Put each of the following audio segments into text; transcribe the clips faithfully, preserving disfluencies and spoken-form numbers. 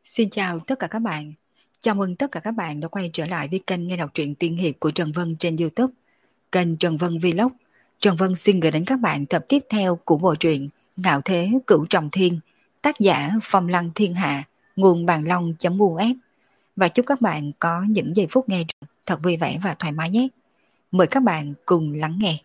Xin chào tất cả các bạn. Chào mừng tất cả các bạn đã quay trở lại với kênh nghe đọc truyện tiên hiệp của Trần Vân trên YouTube. Kênh Trần Vân Vlog. Trần Vân xin gửi đến các bạn tập tiếp theo của bộ truyện Ngạo Thế Cửu Trọng Thiên, tác giả Phong Lăng Thiên Hạ, nguồn bàn long.us. Và chúc các bạn có những giây phút nghe thật vui vẻ và thoải mái nhé. Mời các bạn cùng lắng nghe.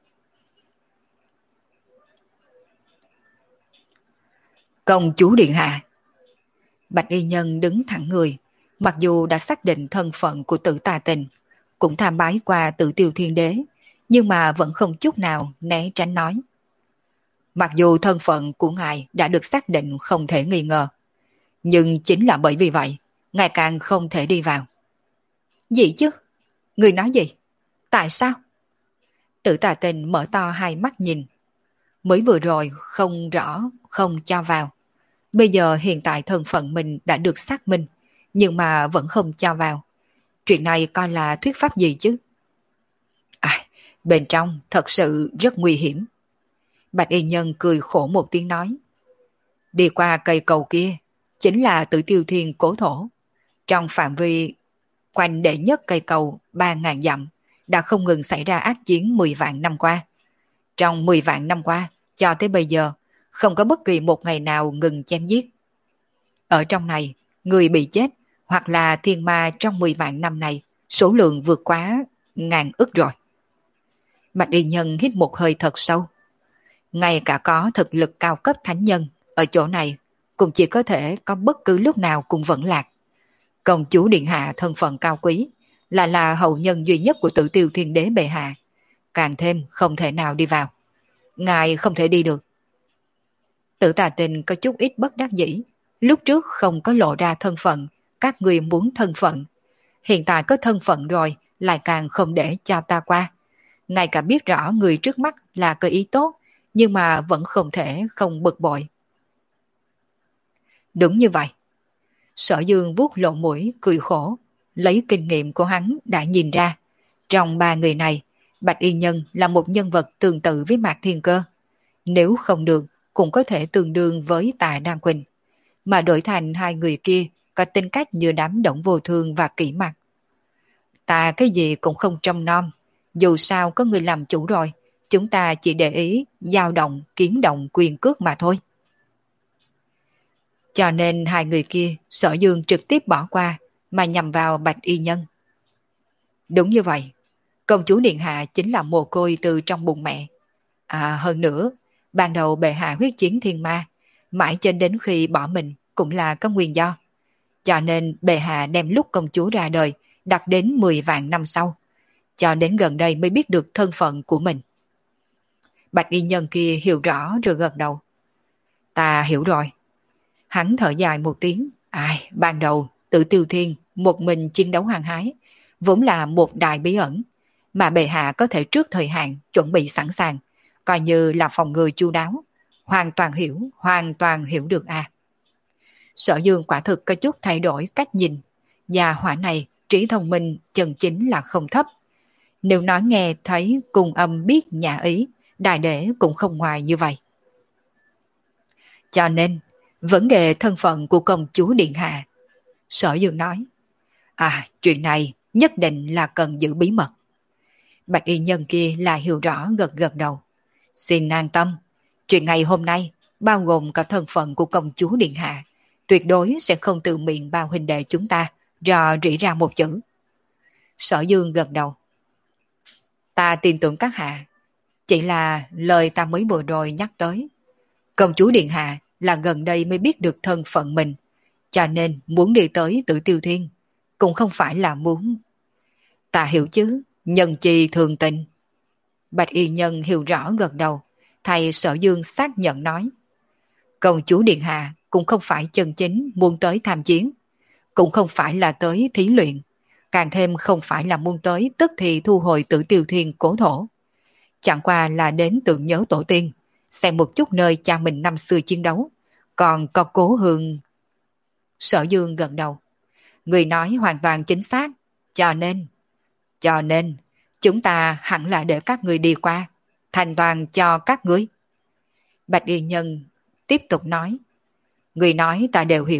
Công chúa điện hạ. Bạch y nhân đứng thẳng người, mặc dù đã xác định thân phận của Tử Tà Tình, cũng tham bái qua Tử Tiêu Thiên Đế, nhưng mà vẫn không chút nào né tránh nói. Mặc dù thân phận của ngài đã được xác định không thể nghi ngờ, nhưng chính là bởi vì vậy, ngài càng không thể đi vào. Gì chứ? Người nói gì? Tại sao? Tử Tà Tình mở to hai mắt nhìn. Mới vừa rồi không rõ, không cho vào. Bây giờ hiện tại thân phận mình đã được xác minh, nhưng mà vẫn không cho vào. Chuyện này coi là thuyết pháp gì chứ? À, bên trong thật sự rất nguy hiểm. Bạch y nhân cười khổ một tiếng nói. Đi qua cây cầu kia, chính là Tử Tiêu Thiên cố thổ. Trong phạm vi quanh đệ nhất cây cầu ba ngàn dặm, đã không ngừng xảy ra ác chiến mười vạn năm qua. Trong mười vạn năm qua, cho tới bây giờ, không có bất kỳ một ngày nào ngừng chém giết. Ở trong này, người bị chết hoặc là thiên ma trong mười vạn năm này, số lượng vượt quá ngàn ức rồi. Bạch y nhân hít một hơi thật sâu. Ngay cả có thực lực cao cấp thánh nhân, ở chỗ này cũng chỉ có thể có bất cứ lúc nào cũng vẫn lạc. Công chúa điện hạ thân phận cao quý, là là hậu nhân duy nhất của Tử Tiêu Thiên Đế bệ hạ, càng thêm không thể nào đi vào. Ngài không thể đi được. Tử Tà Tình có chút ít bất đắc dĩ. Lúc trước không có lộ ra thân phận, các người muốn thân phận. Hiện tại có thân phận rồi, lại càng không để cho ta qua. Ngay cả biết rõ người trước mắt là có ý tốt, nhưng mà vẫn không thể không bực bội. Đúng như vậy. Sở Dương vuốt lộ mũi, cười khổ. Lấy kinh nghiệm của hắn đã nhìn ra. Trong ba người này, Bạch Y Nhân là một nhân vật tương tự với Mạc Thiên Cơ. Nếu không được, cũng có thể tương đương với Tạ Đan Quỳnh. Mà đổi thành hai người kia có tính cách như đám Động Vô Thương và Kỷ Mặc. Ta cái gì cũng không trông nom, dù sao có người làm chủ rồi, chúng ta chỉ để ý dao động, kiếm động, quyền cước mà thôi. Cho nên hai người kia Sở Dương trực tiếp bỏ qua mà nhằm vào Bạch Y Nhân. Đúng như vậy, công chúa điện hạ chính là mồ côi từ trong bụng mẹ. À hơn nữa, ban đầu bệ hạ huyết chiến thiên ma, mãi cho đến khi bỏ mình cũng là có nguyên do. Cho nên bệ hạ đem lúc công chúa ra đời đặt đến mười vạn năm sau, cho đến gần đây mới biết được thân phận của mình. Bạch y nhân kia hiểu rõ rồi gật đầu. Ta hiểu rồi. Hắn thở dài một tiếng. Ai, ban đầu Tử Tiêu Thiên một mình chiến đấu hăng hái, vốn là một đại bí ẩn, mà bệ hạ có thể trước thời hạn chuẩn bị sẵn sàng, coi như là phòng ngừa chu đáo. Hoàn toàn hiểu, hoàn toàn hiểu được à. Sở Dương quả thực có chút thay đổi cách nhìn. Nhà hỏa này trí thông minh chân chính là không thấp. Nếu nói nghe thấy cùng âm biết nhà ý, đại đế cũng không ngoài như vậy. Cho nên, vấn đề thân phận của công chúa điện hạ. Sở Dương nói, à chuyện này nhất định là cần giữ bí mật. Bạch y nhân kia là hiểu rõ gật gật đầu. Xin an tâm, chuyện ngày hôm nay bao gồm cả thân phận của công chúa điện hạ, tuyệt đối sẽ không từ miệng bao huynh đệ chúng ta rò rỉ ra một chữ. Sở Dương gật đầu. Ta tin tưởng các hạ, chỉ là lời ta mới vừa rồi nhắc tới. Công chúa điện hạ là gần đây mới biết được thân phận mình, cho nên muốn đi tới Tử Tiêu Thiên, cũng không phải là muốn. Ta hiểu chứ, nhân chi thường tình. Bạch y nhân hiểu rõ gật đầu, thầy Sở Dương xác nhận nói. Công chúa điện hạ cũng không phải chân chính muốn tới tham chiến, cũng không phải là tới thí luyện, càng thêm không phải là muốn tới tức thì thu hồi Tử Tiêu Thiên cố thổ. Chẳng qua là đến tưởng nhớ tổ tiên, xem một chút nơi cha mình năm xưa chiến đấu, còn có cố hương. Sở Dương gật đầu. Người nói hoàn toàn chính xác, cho nên, cho nên, chúng ta hẳn là để các người đi qua, thành toàn cho các ngươi. Bạch y nhân tiếp tục nói. Người nói ta đều hiểu,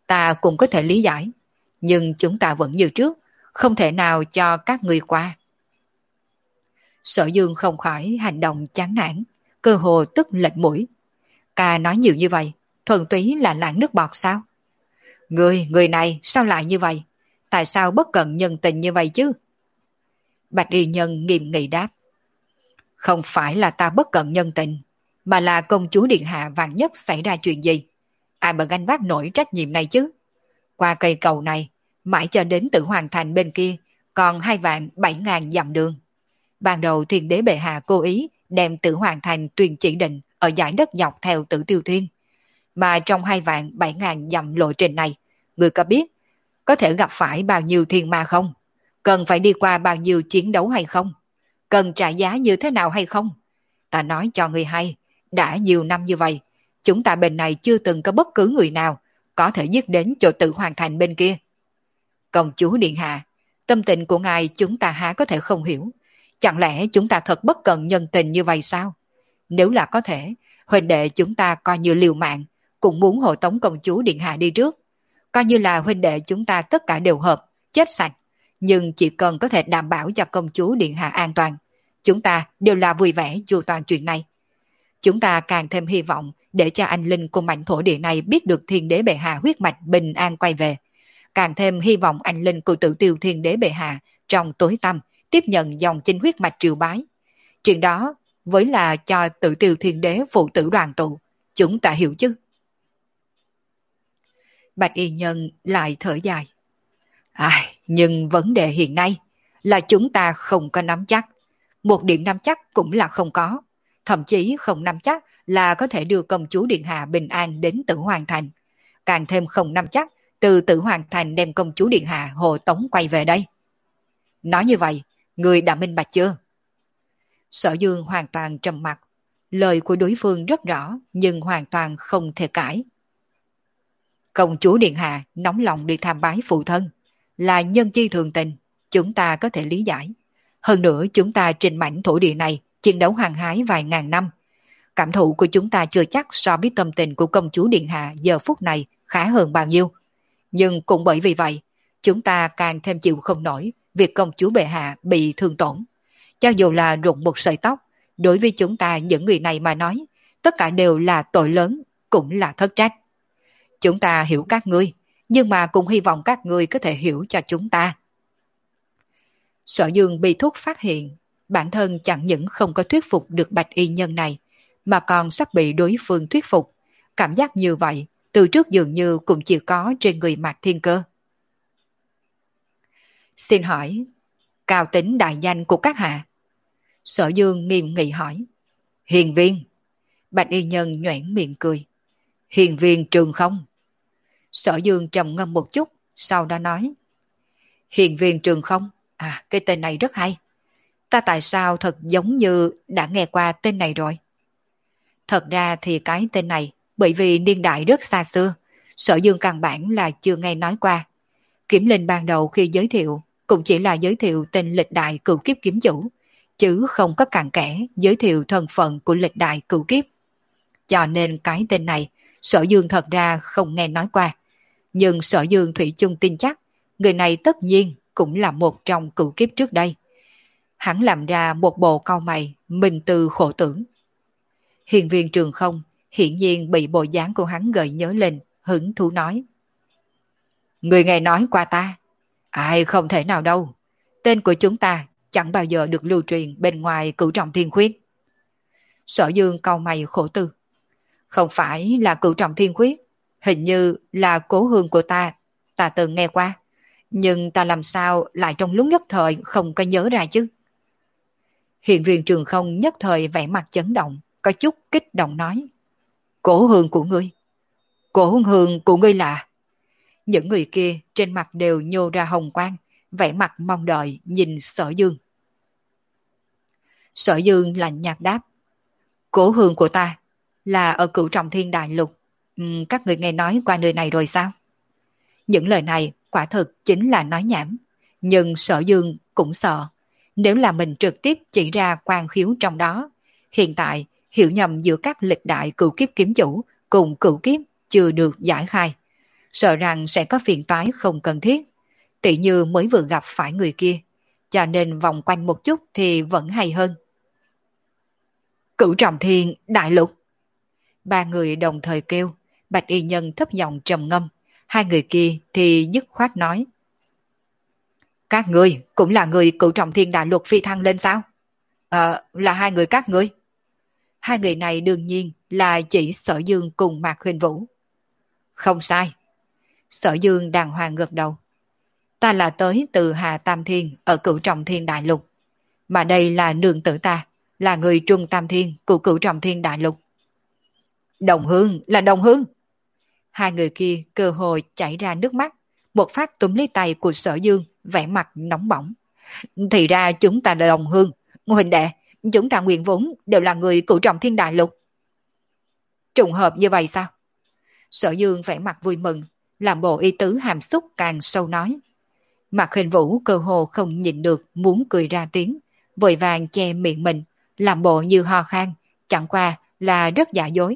ta cũng có thể lý giải, nhưng chúng ta vẫn như trước, không thể nào cho các ngươi qua. Sở Dương không khỏi hành động chán nản, cơ hồ tức lệch mũi. Ca nói nhiều như vậy, thuần túy là lãng nước bọt sao? Người, người này sao lại như vậy? Tại sao bất cận nhân tình như vậy chứ? Bạch y nhân nghiêm nghị đáp. Không phải là ta bất cận nhân tình, mà là công chúa điện hạ vạn nhất xảy ra chuyện gì. Ai mà gánh vác nổi trách nhiệm này chứ? Qua cây cầu này, mãi cho đến Tử Hoàng Thành bên kia, còn hai vạn bảy ngàn dặm đường. Ban đầu thiên đế bệ hạ cố ý đem Tử Hoàng Thành tuyên chỉ định ở dải đất dọc theo Tử Tiêu Thiên. Mà trong hai vạn bảy ngàn dặm lộ trình này, người có biết có thể gặp phải bao nhiêu thiên ma không? Cần phải đi qua bao nhiêu chiến đấu hay không? Cần trả giá như thế nào hay không? Ta nói cho người hay, đã nhiều năm như vậy, chúng ta bên này chưa từng có bất cứ người nào có thể giết đến chỗ Tử Hoàng Thành bên kia. Công chúa điện hạ, tâm tình của ngài chúng ta há có thể không hiểu. Chẳng lẽ chúng ta thật bất cận nhân tình như vậy sao? Nếu là có thể, huynh đệ chúng ta coi như liều mạng, cũng muốn hộ tống công chúa điện hạ đi trước. Coi như là huynh đệ chúng ta tất cả đều hợp, chết sạch. Nhưng chỉ cần có thể đảm bảo cho công chúa điện hạ an toàn, chúng ta đều là vui vẻ chu toàn chuyện này. Chúng ta càng thêm hy vọng để cho anh linh của mảnh thổ địa này biết được thiên đế bệ hạ huyết mạch bình an quay về. Càng thêm hy vọng anh linh của Tử Tiêu thiên đế bệ hạ trong tối tăm tiếp nhận dòng chính huyết mạch triều bái. Chuyện đó với là cho Tử Tiêu thiên đế phụ tử đoàn tụ, chúng ta hiểu chứ? Bạch y nhân lại thở dài. Ai, nhưng vấn đề hiện nay là chúng ta không có nắm chắc. Một điểm nắm chắc cũng là không có. Thậm chí không nắm chắc là có thể đưa công chúa điện hạ bình an đến Tử Hoàng Thành. Càng thêm không nắm chắc từ Tử Hoàng Thành đem công chúa điện hạ hộ tống quay về đây. Nói như vậy, người đã minh bạch chưa? Sở Dương hoàn toàn trầm mặc. Lời của đối phương rất rõ nhưng hoàn toàn không thể cãi. Công chúa điện hạ nóng lòng đi tham bái phụ thân, là nhân chi thường tình, chúng ta có thể lý giải. Hơn nữa chúng ta trên mảnh thổ địa này chiến đấu hăng hái vài ngàn năm. Cảm thụ của chúng ta chưa chắc so với tâm tình của công chúa điện hạ giờ phút này khá hơn bao nhiêu. Nhưng cũng bởi vì vậy, chúng ta càng thêm chịu không nổi việc công chúa bệ hạ bị thương tổn. Cho dù là rụng một sợi tóc, đối với chúng ta những người này mà nói, tất cả đều là tội lớn, cũng là thất trách. Chúng ta hiểu các ngươi, nhưng mà cũng hy vọng các ngươi có thể hiểu cho chúng ta. Sở Dương bị thúc phát hiện, bản thân chẳng những không có thuyết phục được bạch y nhân này, mà còn sắp bị đối phương thuyết phục. Cảm giác như vậy, từ trước dường như cũng chỉ có trên người Mạc Thiên Cơ. Xin hỏi, cao tính đại danh của các hạ? Sở Dương nghiêm nghị hỏi. Hiền viên. Bạch y nhân nhoẻn miệng cười. Hiền viên Trường Không. Sở Dương trầm ngâm một chút, sau đó nói. Hiền viên Trường Không, à cái tên này rất hay. Ta tại sao thật giống như đã nghe qua tên này rồi? Thật ra thì cái tên này, bởi vì niên đại rất xa xưa, Sở Dương căn bản là chưa nghe nói qua. Kiểm Linh ban đầu khi giới thiệu, cũng chỉ là giới thiệu tên lịch đại cửu kiếp kiếm chủ, chứ không có cặn kẽ giới thiệu thân phận của lịch đại cửu kiếp. Cho nên cái tên này, Sở Dương thật ra không nghe nói qua. Nhưng Sở Dương thủy chung tin chắc, người này tất nhiên cũng là một trong cửu kiếp trước đây. Hắn làm ra một bộ cau mày, mình từ khổ tưởng. Hiền viên Trường Không hiển nhiên bị bộ dáng của hắn gợi nhớ lên, hứng thú nói. Người nghe nói qua ta? Ai không thể nào đâu. Tên của chúng ta chẳng bao giờ được lưu truyền bên ngoài cửu trọng thiên khuyết. Sở Dương cau mày khổ tư. Không phải là cửu trọng thiên khuyết, hình như là cố hương của ta, ta từng nghe qua. Nhưng ta làm sao lại trong lúc nhất thời không có nhớ ra chứ? Hiện viên Trường Không nhất thời vẻ mặt chấn động, có chút kích động nói. Cố hương của ngươi? Cố hương của ngươi là? Những người kia trên mặt đều nhô ra hồng quang, vẻ mặt mong đợi nhìn Sở Dương. Sở Dương lạnh nhạt đáp. Cố hương của ta là ở cửu trọng thiên đại lục. Uhm, các người nghe nói qua nơi này rồi sao? Những lời này quả thực chính là nói nhảm. Nhưng Sở Dương cũng sợ. Nếu là mình trực tiếp chỉ ra quan khiếu trong đó, hiện tại hiểu nhầm giữa các lịch đại cửu kiếp kiếm chủ cùng cửu kiếp chưa được giải khai. sợ rằng sẽ có phiền toái không cần thiết, tỉ như mới vừa gặp phải người kia, cho nên vòng quanh một chút thì vẫn hay hơn. Cửu Trọng Thiên Đại Lục. Ba người đồng thời kêu, Bạch Y Nhân thấp giọng trầm ngâm, hai người kia thì dứt khoát nói. Các ngươi cũng là người Cửu Trọng Thiên Đại Lục phi thăng lên sao? Ờ, là hai người các ngươi. Hai người này đương nhiên là chỉ Sở Dương cùng Mạc Khuynh Vũ. Không sai. Sở Dương đàng hoàng gật đầu. Ta là tới từ Hà Tam Thiên ở Cửu Trọng Thiên Đại Lục. Mà đây là nương tử ta, là người Trung Tam Thiên của Cửu Trọng Thiên Đại Lục. Đồng hương là đồng hương. Hai người kia cơ hội chảy ra nước mắt, một phát túm lấy tay của Sở Dương, vẻ mặt nóng bỏng. Thì ra chúng ta là đồng hương, Ngô huynh đệ, chúng ta nguyên vốn đều là người Cửu Trọng Thiên Đại Lục. Trùng hợp như vậy sao? Sở Dương vẻ mặt vui mừng, làm bộ y tứ hàm xúc càng sâu nói. Mạc Hình Vũ cơ hồ không nhịn được muốn cười ra tiếng, vội vàng che miệng mình, làm bộ như ho khan, chẳng qua là rất giả dối.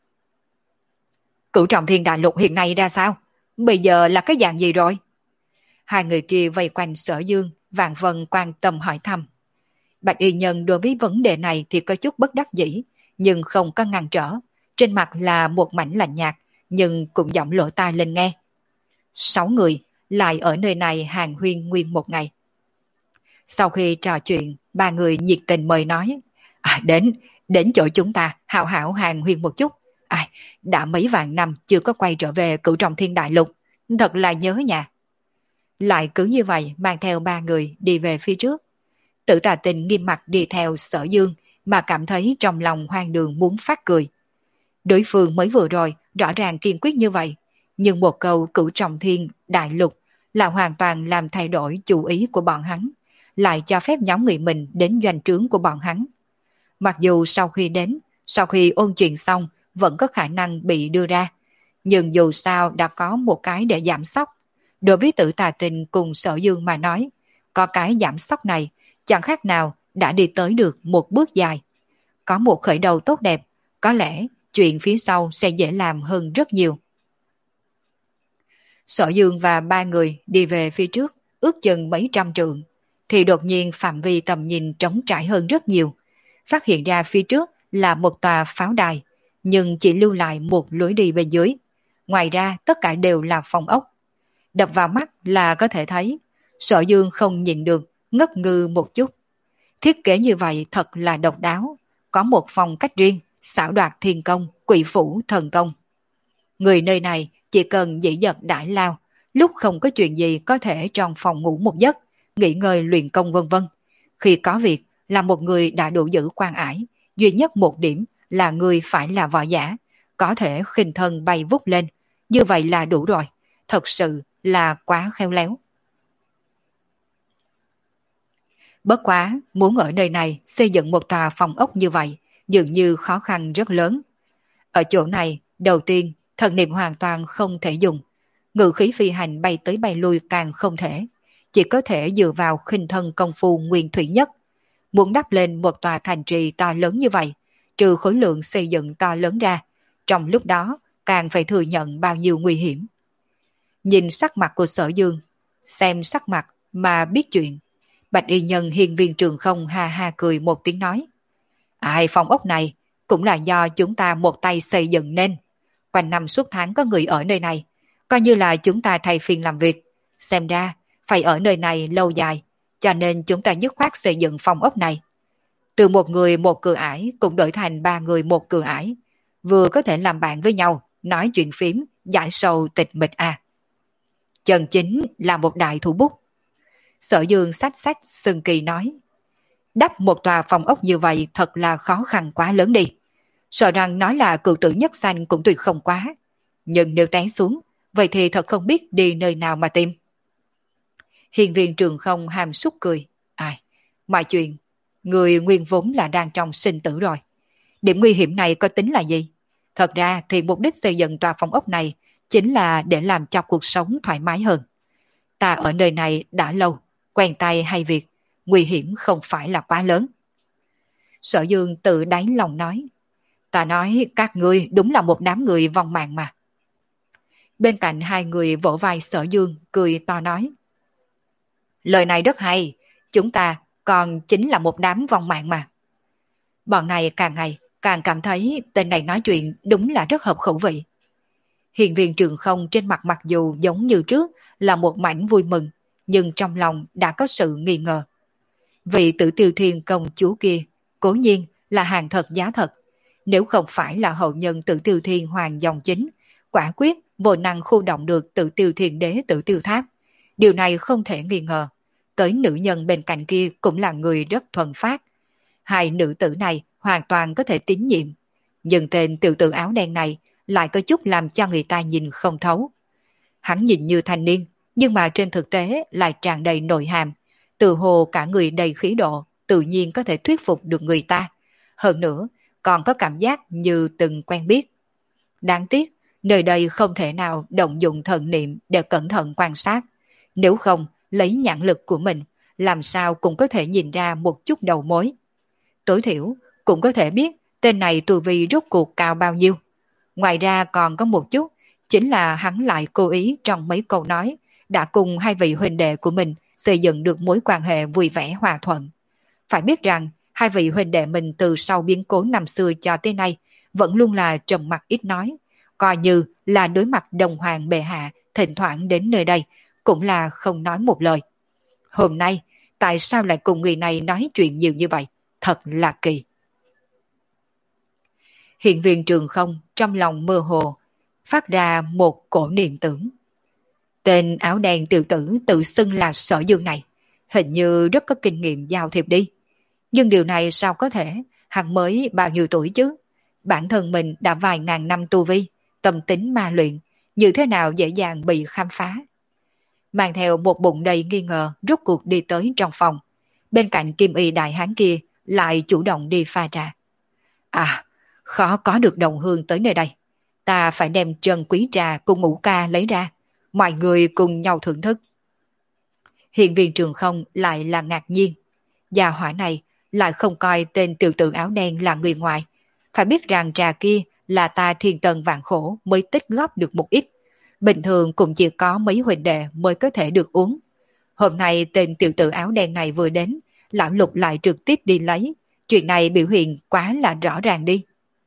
Cửu Trọng Thiên Đại Lục hiện nay ra sao? Bây giờ là cái dạng gì rồi? Hai người kia vây quanh Sở Dương, vạn vần quan tâm hỏi thăm. Bạch Y Nhân đối với vấn đề này thì có chút bất đắc dĩ, nhưng không có ngăn trở. Trên mặt là một mảnh lạnh nhạt, nhưng cũng giọng lỗ tai lên nghe. Sáu người lại ở nơi này hàng huyên nguyên một ngày. Sau khi trò chuyện, ba người nhiệt tình mời nói. À, đến, đến chỗ chúng ta, hảo hảo hàng huyên một chút. À, đã mấy vạn năm chưa có quay trở về Cửu Trọng Thiên Đại Lục, thật là nhớ nhà. Lại cứ như vậy mang theo ba người đi về phía trước. Tử Tà Tình nghiêm mặt đi theo Sở Dương mà cảm thấy trong lòng hoang đường muốn phát cười. Đối phương mới vừa rồi rõ ràng kiên quyết như vậy, nhưng một câu Cửu Trọng Thiên Đại Lục là hoàn toàn làm thay đổi chủ ý của bọn hắn, lại cho phép nhóm người mình đến doanh trướng của bọn hắn. Mặc dù sau khi đến, sau khi ôn chuyện xong vẫn có khả năng bị đưa ra, nhưng dù sao đã có một cái để giảm sóc. Đối với Tử Tà Tình cùng Sở Dương mà nói, có cái giảm sóc này chẳng khác nào đã đi tới được một bước dài. Có một khởi đầu tốt đẹp, có lẽ chuyện phía sau sẽ dễ làm hơn rất nhiều. Sở Dương và ba người đi về phía trước, ước chừng mấy trăm trượng, thì đột nhiên phạm vi tầm nhìn trống trải hơn rất nhiều. Phát hiện ra phía trước là một tòa pháo đài, nhưng chỉ lưu lại một lối đi bên dưới. Ngoài ra tất cả đều là phòng ốc. Đập vào mắt là có thể thấy, Sở Dương không nhìn được, ngất ngư một chút. Thiết kế như vậy thật là độc đáo, có một phong cách riêng, xảo đoạt thiên công, quỷ phủ thần công. Người nơi này chỉ cần dĩ dật đãi lao, lúc không có chuyện gì có thể trong phòng ngủ một giấc, nghỉ ngơi luyện công vân vân. Khi có việc là một người đã đủ giữ quan ải, duy nhất một điểm là người phải là võ giả, có thể khinh thân bay vút lên, như vậy là đủ rồi, thật sự là quá khéo léo. Bất quá, muốn ở nơi này xây dựng một tòa phòng ốc như vậy, dường như khó khăn rất lớn. Ở chỗ này, đầu tiên, thần niệm hoàn toàn không thể dùng. Ngự khí phi hành bay tới bay lui càng không thể. Chỉ có thể dựa vào khinh thân công phu nguyên thủy nhất. Muốn đắp lên một tòa thành trì to lớn như vậy, trừ khối lượng xây dựng to lớn ra, trong lúc đó càng phải thừa nhận bao nhiêu nguy hiểm. Nhìn sắc mặt của Sở Dương, xem sắc mặt mà biết chuyện. Bạch Y Nhân hiền viên trường không ha ha cười một tiếng nói. Ai phòng ốc này cũng là do chúng ta một tay xây dựng nên. Quanh năm suốt tháng có người ở nơi này, coi như là chúng ta thay phiên làm việc. Xem ra phải ở nơi này lâu dài, cho nên chúng ta dứt khoát xây dựng phòng ốc này. Từ một người một cửa ải cũng đổi thành ba người một cửa ải. Vừa có thể làm bạn với nhau, nói chuyện phím, giải sầu tịch mịch à. Chân chính là một đại thủ bút. Sở Dương sách sách sừng kỳ nói. Đắp một tòa phòng ốc như vậy thật là khó khăn quá lớn đi. Sợ rằng nói là cựu tử nhất sanh cũng tuyệt không quá. Nhưng nếu té xuống, vậy thì thật không biết đi nơi nào mà tìm. Hiền viên trường không hàm xúc cười. Ai, mọi chuyện, người nguyên vốn là đang trong sinh tử rồi. Điểm nguy hiểm này có tính là gì? Thật ra thì mục đích xây dựng tòa phòng ốc này chính là để làm cho cuộc sống thoải mái hơn. Ta ở nơi này đã lâu, quen tay hay việc, nguy hiểm không phải là quá lớn. Sở Dương tự đáy lòng nói. Ta nói các ngươi đúng là một đám người vong mạng mà. Bên cạnh hai người vỗ vai Sở Dương cười to nói. Lời này rất hay, chúng ta còn chính là một đám vong mạng mà. Bọn này càng ngày càng cảm thấy tên này nói chuyện đúng là rất hợp khẩu vị. Hiền viên Trường Không trên mặt mặc dù giống như trước là một mảnh vui mừng, nhưng trong lòng đã có sự nghi ngờ. Vị Tử Tiêu Thiên công chúa kia cố nhiên là hàng thật giá thật, nếu không phải là hậu nhân Tử Tiêu Thiên hoàng dòng chính, quả quyết vô năng khu động được Tử Tiêu Thiên đế Tử Tiêu Tháp. Điều này không thể nghi ngờ. Tới nữ nhân bên cạnh kia cũng là người rất thuần phát. Hai nữ tử này hoàn toàn có thể tín nhiệm. Nhưng tên tiểu tử áo đen này lại có chút làm cho người ta nhìn không thấu. Hắn nhìn như thanh niên, nhưng mà trên thực tế lại tràn đầy nội hàm. Từ hồ cả người đầy khí độ, tự nhiên có thể thuyết phục được người ta. Hơn nữa, còn có cảm giác như từng quen biết. Đáng tiếc, nơi đây không thể nào động dụng thần niệm để cẩn thận quan sát. Nếu không, lấy nhãn lực của mình, làm sao cũng có thể nhìn ra một chút đầu mối. Tối thiểu, cũng có thể biết tên này tu vi rốt cuộc cao bao nhiêu. Ngoài ra còn có một chút, chính là hắn lại cố ý trong mấy câu nói, đã cùng hai vị huynh đệ của mình xây dựng được mối quan hệ vui vẻ hòa thuận. Phải biết rằng, hai vị huynh đệ mình từ sau biến cố năm xưa cho tới nay, vẫn luôn là trầm mặc ít nói, coi như là đối mặt đồng hoàng bệ hạ, thỉnh thoảng đến nơi đây, cũng là không nói một lời. Hôm nay, tại sao lại cùng người này nói chuyện nhiều như vậy? Thật là kỳ. Hiện viên Trường Không trong lòng mơ hồ, phát ra một cổ niệm tưởng. Tên áo đen tiểu tử tự xưng là Sở Dương này, hình như rất có kinh nghiệm giao thiệp đi. Nhưng điều này sao có thể, hắn mới bao nhiêu tuổi chứ? Bản thân mình đã vài ngàn năm tu vi, tâm tính ma luyện, như thế nào dễ dàng bị khám phá. Mang theo một bụng đầy nghi ngờ rốt cuộc đi tới trong phòng. Bên cạnh Kim Y đại hán kia lại chủ động đi pha trà. À, khó có được đồng hương tới nơi đây. Ta phải đem trần quý trà cùng ngũ ca lấy ra. Mọi người cùng nhau thưởng thức. Hiện viên Trường Không lại là ngạc nhiên. Gia hỏa này lại không coi tên tiểu tử áo đen là người ngoài. Phải biết rằng trà kia là ta thiên tần vạn khổ mới tích góp được một ít. Bình thường cũng chỉ có mấy huynh đệ mới có thể được uống. Hôm nay tên tiểu tử áo đen này vừa đến, lão Lục lại trực tiếp đi lấy. Chuyện này biểu hiện quá là rõ ràng đi.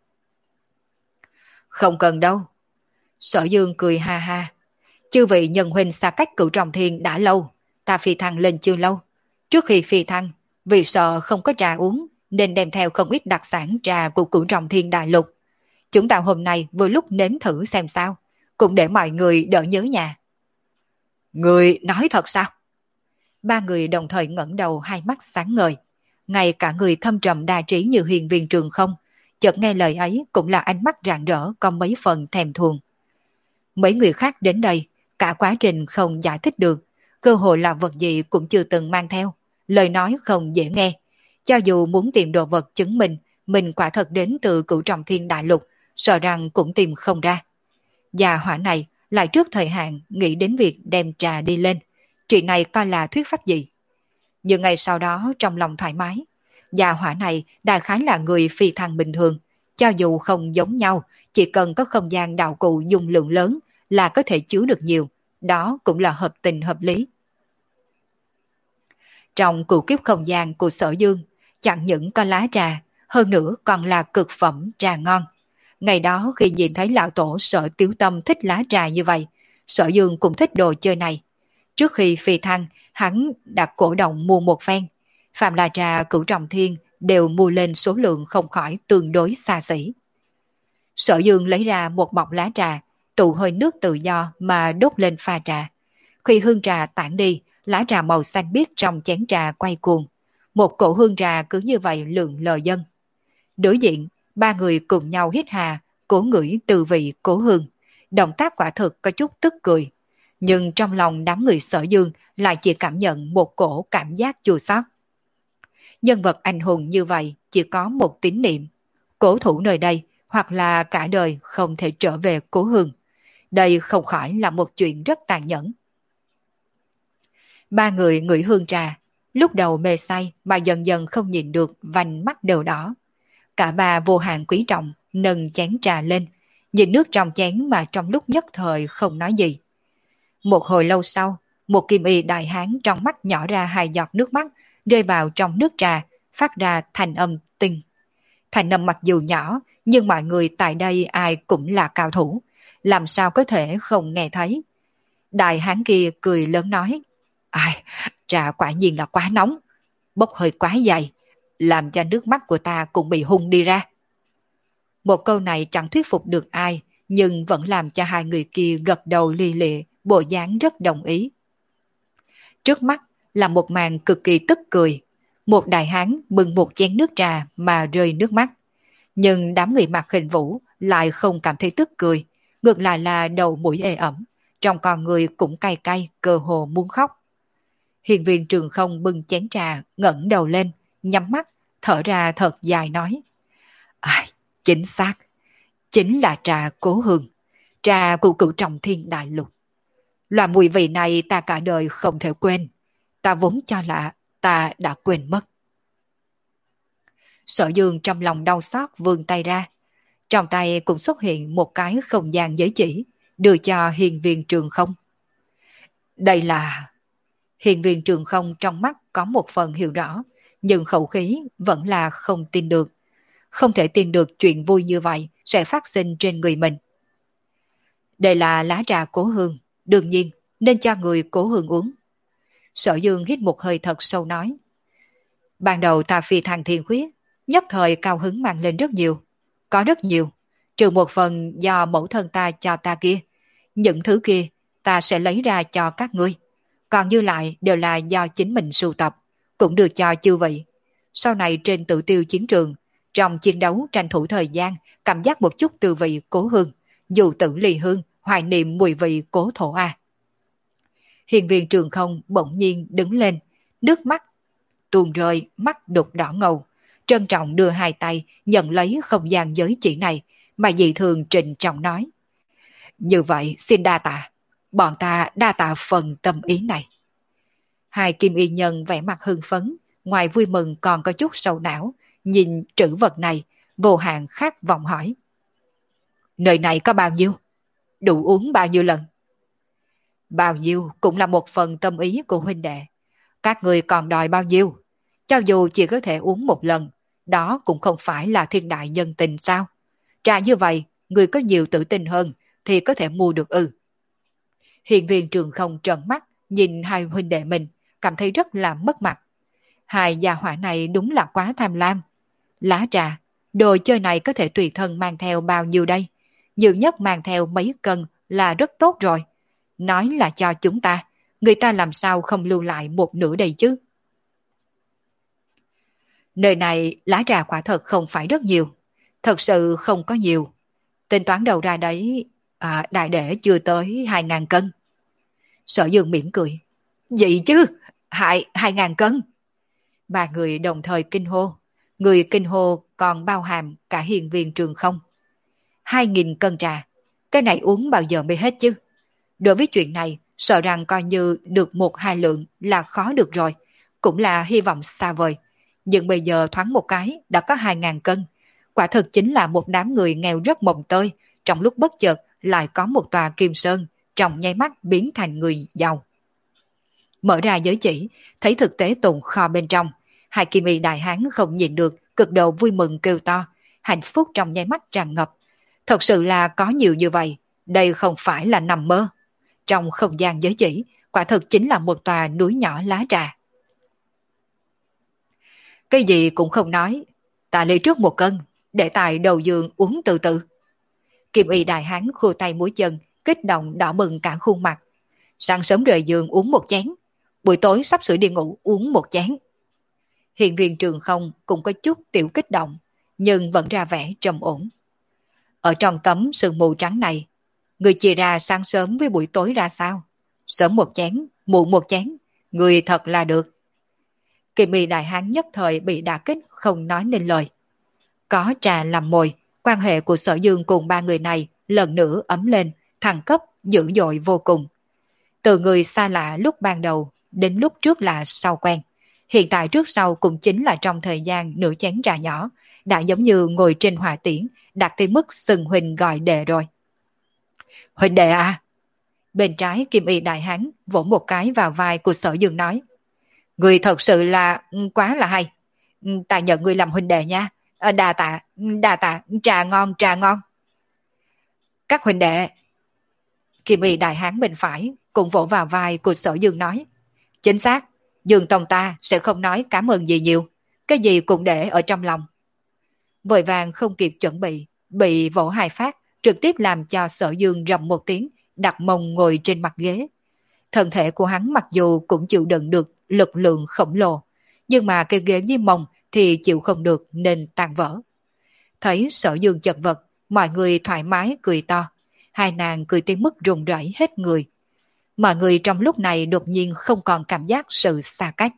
Không cần đâu. Sở Dương cười ha ha. Chư vị nhân huynh xa cách Cửu Trọng Thiên đã lâu, ta phi thăng lên chưa lâu. Trước khi phi thăng, vì sợ không có trà uống, nên đem theo không ít đặc sản trà của Cửu Trọng Thiên đại lục. Chúng ta hôm nay vừa lúc nếm thử xem sao, cũng để mọi người đỡ nhớ nhà. Người nói thật sao? Ba người đồng thời ngẩng đầu, hai mắt sáng ngời. Ngay cả người thâm trầm đa trí như Hiền viên Trường Không, chợt nghe lời ấy cũng là ánh mắt rạng rỡ có mấy phần thèm thuồng. Mấy người khác đến đây, cả quá trình không giải thích được, cơ hội là vật gì cũng chưa từng mang theo, lời nói không dễ nghe. Cho dù muốn tìm đồ vật chứng minh mình quả thật đến từ Cửu Trọng Thiên đại lục, sợ rằng cũng tìm không ra. Gia hỏa này lại trước thời hạn nghĩ đến việc đem trà đi lên, chuyện này coi là thuyết pháp gì. Nhưng ngày sau đó trong lòng thoải mái, gia hỏa này đại khái là người phi thăng bình thường, cho dù không giống nhau, chỉ cần có không gian đạo cụ dung lượng lớn là có thể chứa được nhiều, đó cũng là hợp tình hợp lý. Trong cửu kiếp không gian của Sở Dương, chẳng những có lá trà, hơn nữa còn là cực phẩm trà ngon. Ngày đó khi nhìn thấy lão tổ Sở Tiếu Tâm thích lá trà như vậy, Sở Dương cũng thích đồ chơi này. Trước khi phi thăng, hắn đã cổ động mua một phen. Phạm là trà Cửu Trọng Thiên đều mua lên số lượng không khỏi tương đối xa xỉ. Sở Dương lấy ra một bọc lá trà, tụ hơi nước tự do mà đốt lên pha trà. Khi hương trà tản đi, lá trà màu xanh biếc trong chén trà quay cuồng. Một cổ hương trà cứ như vậy lượn lờ dân. Đối diện, ba người cùng nhau hít hà, cố ngửi từ vị cố hương. Động tác quả thực có chút tức cười. Nhưng trong lòng đám người Sở Dương lại chỉ cảm nhận một cổ cảm giác chua xót. Nhân vật anh hùng như vậy chỉ có một tín niệm. Cố thủ nơi đây hoặc là cả đời không thể trở về cố hương. Đây không khỏi là một chuyện rất tàn nhẫn. Ba người ngửi hương trà, lúc đầu mê say mà dần dần không nhìn được vành mắt đều đỏ. Cả ba vô hạn quý trọng nâng chén trà lên, nhìn nước trong chén mà trong lúc nhất thời không nói gì. Một hồi lâu sau, một kim y đại hán trong mắt nhỏ ra hai giọt nước mắt, rơi vào trong nước trà, phát ra thành âm tinh. Thành âm mặc dù nhỏ, nhưng mọi người tại đây ai cũng là cao thủ, làm sao có thể không nghe thấy. Đại hán kia cười lớn nói, ai, trà quả nhiên là quá nóng, bốc hơi quá dày, làm cho nước mắt của ta cũng bị hung đi ra. Một câu này chẳng thuyết phục được ai, nhưng vẫn làm cho hai người kia gật đầu li lịa, bộ dáng rất đồng ý. Trước mắt là một màn cực kỳ tức cười. Một đại hán bưng một chén nước trà mà rơi nước mắt. Nhưng đám người mặc hình vũ lại không cảm thấy tức cười, ngược lại là đầu mũi ê ẩm, trong con người cũng cay cay, cơ hồ muốn khóc. Hiền viên Trường Không bưng chén trà, ngẩng đầu lên, nhắm mắt, thở ra thật dài nói. À, chính xác, chính là trà Cố Hương, trà của cửu trọng thiên đại lục. Loại mùi vị này ta cả đời không thể quên, ta vốn cho là ta đã quên mất. Sở Dương trong lòng đau xót vươn tay ra, trong tay cũng xuất hiện một cái không gian giới chỉ, đưa cho hiền viên Trường Không. Đây là... Hiền viên Trường Không trong mắt có một phần hiểu rõ, nhưng khẩu khí vẫn là không tin được. Không thể tin được chuyện vui như vậy sẽ phát sinh trên người mình. Đây là lá trà Cố Hương, đương nhiên nên cho người Cố Hương uống. Sở Dương hít một hơi thật sâu nói. Ban đầu ta phi thăng thiên khuyết, nhất thời cao hứng mang lên rất nhiều. Có rất nhiều, trừ một phần do mẫu thân ta cho ta kia. Những thứ kia ta sẽ lấy ra cho các ngươi. Còn như lại đều là do chính mình sưu tập, cũng được cho chư vị. Sau này trên tự tiêu chiến trường, trong chiến đấu tranh thủ thời gian, cảm giác một chút từ vị Cố Hương, dù tử ly hương, hoài niệm mùi vị Cố Thổ A. Hiền viên Trường Không bỗng nhiên đứng lên, nước mắt tuôn rơi, mắt đục đỏ ngầu, trân trọng đưa hai tay nhận lấy không gian giới chỉ này, mà dị thường trịnh trọng nói. Như vậy xin đa tạ, bọn ta đa tạ phần tâm ý này. Hai kim y nhân vẻ mặt hưng phấn, ngoài vui mừng còn có chút sầu não, nhìn trữ vật này, vô hạn khát vọng hỏi. Nơi này có bao nhiêu? Đủ uống bao nhiêu lần? Bao nhiêu cũng là một phần tâm ý của huynh đệ. Các người còn đòi bao nhiêu? Cho dù chỉ có thể uống một lần, đó cũng không phải là thiên đại nhân tình sao? Trà như vậy, người có nhiều tự tin hơn thì có thể mua được ư. Hiền viên Trường Không trợn mắt, nhìn hai huynh đệ mình, cảm thấy rất là mất mặt. Hai gia hỏa này đúng là quá tham lam. Lá trà, đồ chơi này có thể tùy thân mang theo bao nhiêu đây? Nhiều nhất mang theo mấy cân là rất tốt rồi. Nói là cho chúng ta, người ta làm sao không lưu lại một nửa đây chứ? Nơi này lá trà quả thật không phải rất nhiều. Thật sự không có nhiều. Tính toán đầu ra đấy, à, đại để chưa tới hai ngàn cân. Sở Dương mỉm cười. Vậy chứ, hai, hai ngàn cân. Ba người đồng thời kinh hô. Người kinh hô còn bao hàm cả hiền viên Trường Không. Hai nghìn cân trà, cái này uống bao giờ mới hết chứ? Đối với chuyện này, sợ rằng coi như được một hai lượng là khó được rồi. Cũng là hy vọng xa vời. Nhưng bây giờ thoáng một cái đã có hai ngàn cân. Quả thực chính là một đám người nghèo rất mồng tơi. Trong lúc bất chợt lại có một tòa kim sơn, trong nháy mắt biến thành người giàu. Mở ra giới chỉ, thấy thực tế tồn kho bên trong. Hai kim y đại hán không nhịn được, cực độ vui mừng kêu to. Hạnh phúc trong nháy mắt tràn ngập. Thật sự là có nhiều như vậy. Đây không phải là nằm mơ. Trong không gian giới chỉ, quả thực chính là một tòa núi nhỏ lá trà. Cái gì cũng không nói. Ta lấy trước một cân, để tại đầu giường uống từ từ. Kim y đại hán khua tay múa chân, kích động đỏ bừng cả khuôn mặt. Sáng sớm rời giường uống một chén, buổi tối sắp sửa đi ngủ uống một chén. Hiền viên Trường Không cũng có chút tiểu kích động, nhưng vẫn ra vẻ trầm ổn. Ở trong tấm sương mù trắng này, người chia ra sáng sớm với buổi tối ra sao? Sớm một chén, muộn một chén, người thật là được. Kim y đại hán nhất thời bị đả kích không nói nên lời. Có trà làm mồi, quan hệ của Sở Dương cùng ba người này lần nữa ấm lên, thăng cấp dữ dội vô cùng. Từ người xa lạ lúc ban đầu đến lúc trước là sau quen, Hiện tại trước sau cũng chính là trong thời gian nửa chén trà nhỏ, đã giống như ngồi trên hỏa tiễn, đạt tới mức xưng huynh gọi đệ rồi. Huynh đệ à? Bên trái Kim Y đại hán vỗ một cái vào vai của Sở Dương nói. Người thật sự là quá là hay. Ta nhận người làm huynh đệ nha. À, đà tạ, đà tạ, trà ngon, trà ngon. Các huynh đệ. Kim Y đại hán bên phải cũng vỗ vào vai của Sở Dương nói. Chính xác, Dương Tông ta sẽ không nói cảm ơn gì nhiều. Cái gì cũng để ở trong lòng. Vội vàng không kịp chuẩn bị, bị vỗ hai phát, trực tiếp làm cho Sở Dương rầm một tiếng, đặt mông ngồi trên mặt ghế. Thân thể của hắn mặc dù cũng chịu đựng được lực lượng khổng lồ, nhưng mà cái ghế với mông thì chịu không được nên tan vỡ. Thấy Sở Dương chật vật, mọi người thoải mái cười to. Hai nàng cười tới mức run rẩy hết người. Mọi người trong lúc này đột nhiên không còn cảm giác sự xa cách.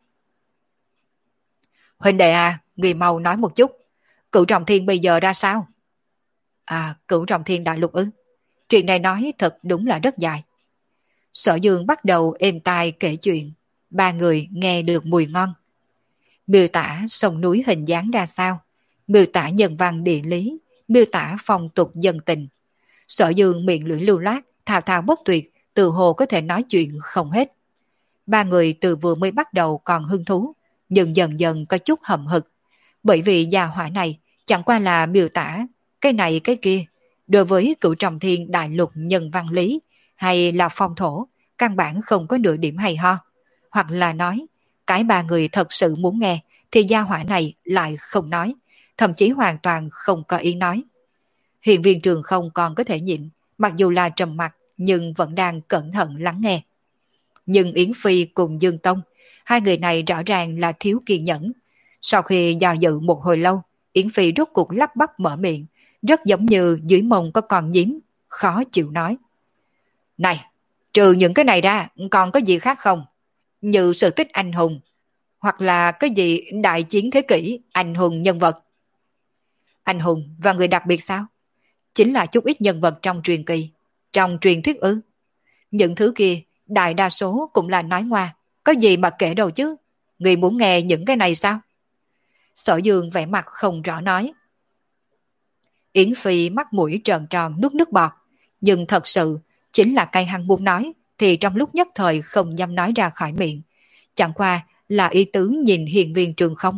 Huynh đệ à, người mau nói một chút. Cửu Trọng Thiên bây giờ ra sao? À, Cửu Trọng Thiên đại lục ư? Chuyện này nói thật đúng là rất dài. Sở Dương bắt đầu êm tai kể chuyện. Ba người nghe được mùi ngon. Miêu tả sông núi hình dáng ra sao, miêu tả nhân văn địa lý, miêu tả phong tục dân tình. Sở Dương miệng lưỡi lưu loát, thao thao bất tuyệt, từ hồ có thể nói chuyện không hết. Ba người từ vừa mới bắt đầu còn hứng thú, nhưng dần dần có chút hậm hực. Bởi vì gia hỏa này chẳng qua là miêu tả cái này cái kia, đối với Cửu Trọng Thiên đại lục nhân văn lý hay là phong thổ, căn bản không có nửa điểm hay ho. Hoặc là nói, cái ba người thật sự muốn nghe thì gia hỏa này lại không nói, thậm chí hoàn toàn không có ý nói. Hiện viên Trường không còn có thể nhịn, mặc dù là trầm mặc nhưng vẫn đang cẩn thận lắng nghe. Nhưng Yến Phi cùng Dương Tông, hai người này rõ ràng là thiếu kiên nhẫn. Sau khi dò dự một hồi lâu, Yến Phi rốt cuộc lắp bắp mở miệng, rất giống như dưới mông có con nhím, khó chịu nói. Này, trừ những cái này ra, còn có gì khác không? Như sự tích anh hùng, hoặc là cái gì đại chiến thế kỷ, anh hùng nhân vật. Anh hùng và người đặc biệt sao? Chính là chút ít nhân vật trong truyền kỳ, trong truyền thuyết ư. Những thứ kia, đại đa số cũng là nói ngoa, có gì mà kể đâu chứ. Người muốn nghe những cái này sao? Sở Dương vẻ mặt không rõ nói. Yến Phi mắt mũi tròn tròn nuốt nước bọt, nhưng thật sự chính là cây hắn muốn nói thì trong lúc nhất thời không dám nói ra khỏi miệng. Chẳng qua là ý tứ nhìn Hiền Viên Trường không.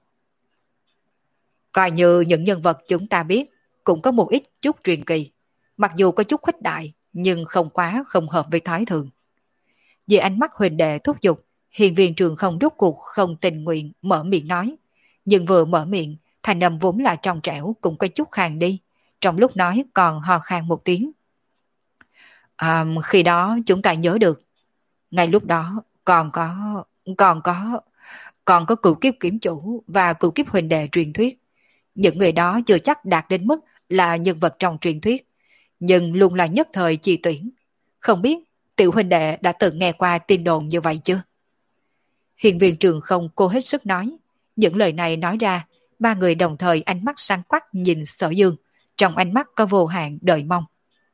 Coi như những nhân vật chúng ta biết cũng có một ít chút truyền kỳ, mặc dù có chút khuếch đại nhưng không quá không hợp với thói thường. Vì ánh mắt huỳnh đệ thúc giục, Hiền Viên Trường không rốt cuộc không tình nguyện mở miệng nói, nhưng vừa mở miệng, thành âm vốn là trong trẻo cũng có chút khàn đi, trong lúc nói còn ho khan một tiếng. À, khi đó chúng ta nhớ được, ngay lúc đó còn có, còn có, còn có cửu kiếp kiếm chủ và cửu kiếp huỳnh đệ truyền thuyết. Những người đó chưa chắc đạt đến mức là nhân vật trong truyền thuyết, nhưng luôn là nhất thời chi tuyển. Không biết tiểu huỳnh đệ đã từng nghe qua tin đồn như vậy chưa? Hiền Viên Trường không cố hết sức nói. Những lời này nói ra, ba người đồng thời ánh mắt sáng quắc nhìn Sở Dương, trong ánh mắt có vô hạn đợi mong.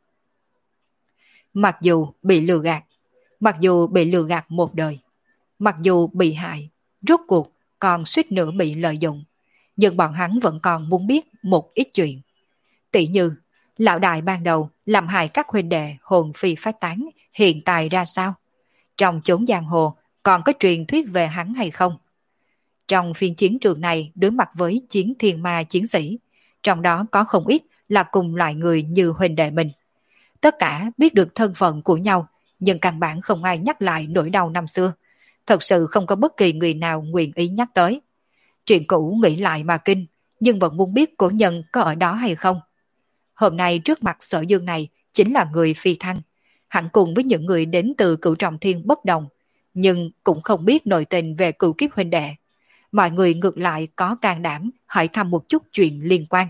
Mặc dù bị lừa gạt, mặc dù bị lừa gạt một đời, mặc dù bị hại, rốt cuộc còn suýt nữa bị lợi dụng, nhưng bọn hắn vẫn còn muốn biết một ít chuyện. Tỷ như, lão đại ban đầu làm hại các huynh đệ hồn phi phách tán hiện tại ra sao? Trong chốn giang hồ còn có truyền thuyết về hắn hay không? Trong phiên chiến trường này đối mặt với chiến thiên ma chiến sĩ, trong đó có không ít là cùng loại người như huynh đệ mình. Tất cả biết được thân phận của nhau, nhưng căn bản không ai nhắc lại nỗi đau năm xưa. Thật sự không có bất kỳ người nào nguyện ý nhắc tới. Chuyện cũ nghĩ lại mà kinh, nhưng vẫn muốn biết cổ nhân có ở đó hay không. Hôm nay trước mặt Sở Dương này chính là người phi thăng. Hẳn cùng với những người đến từ Cửu Trọng Thiên bất đồng, nhưng cũng không biết nội tình về cửu kiếp huynh đệ. Mọi người ngược lại có can đảm hỏi thăm một chút chuyện liên quan.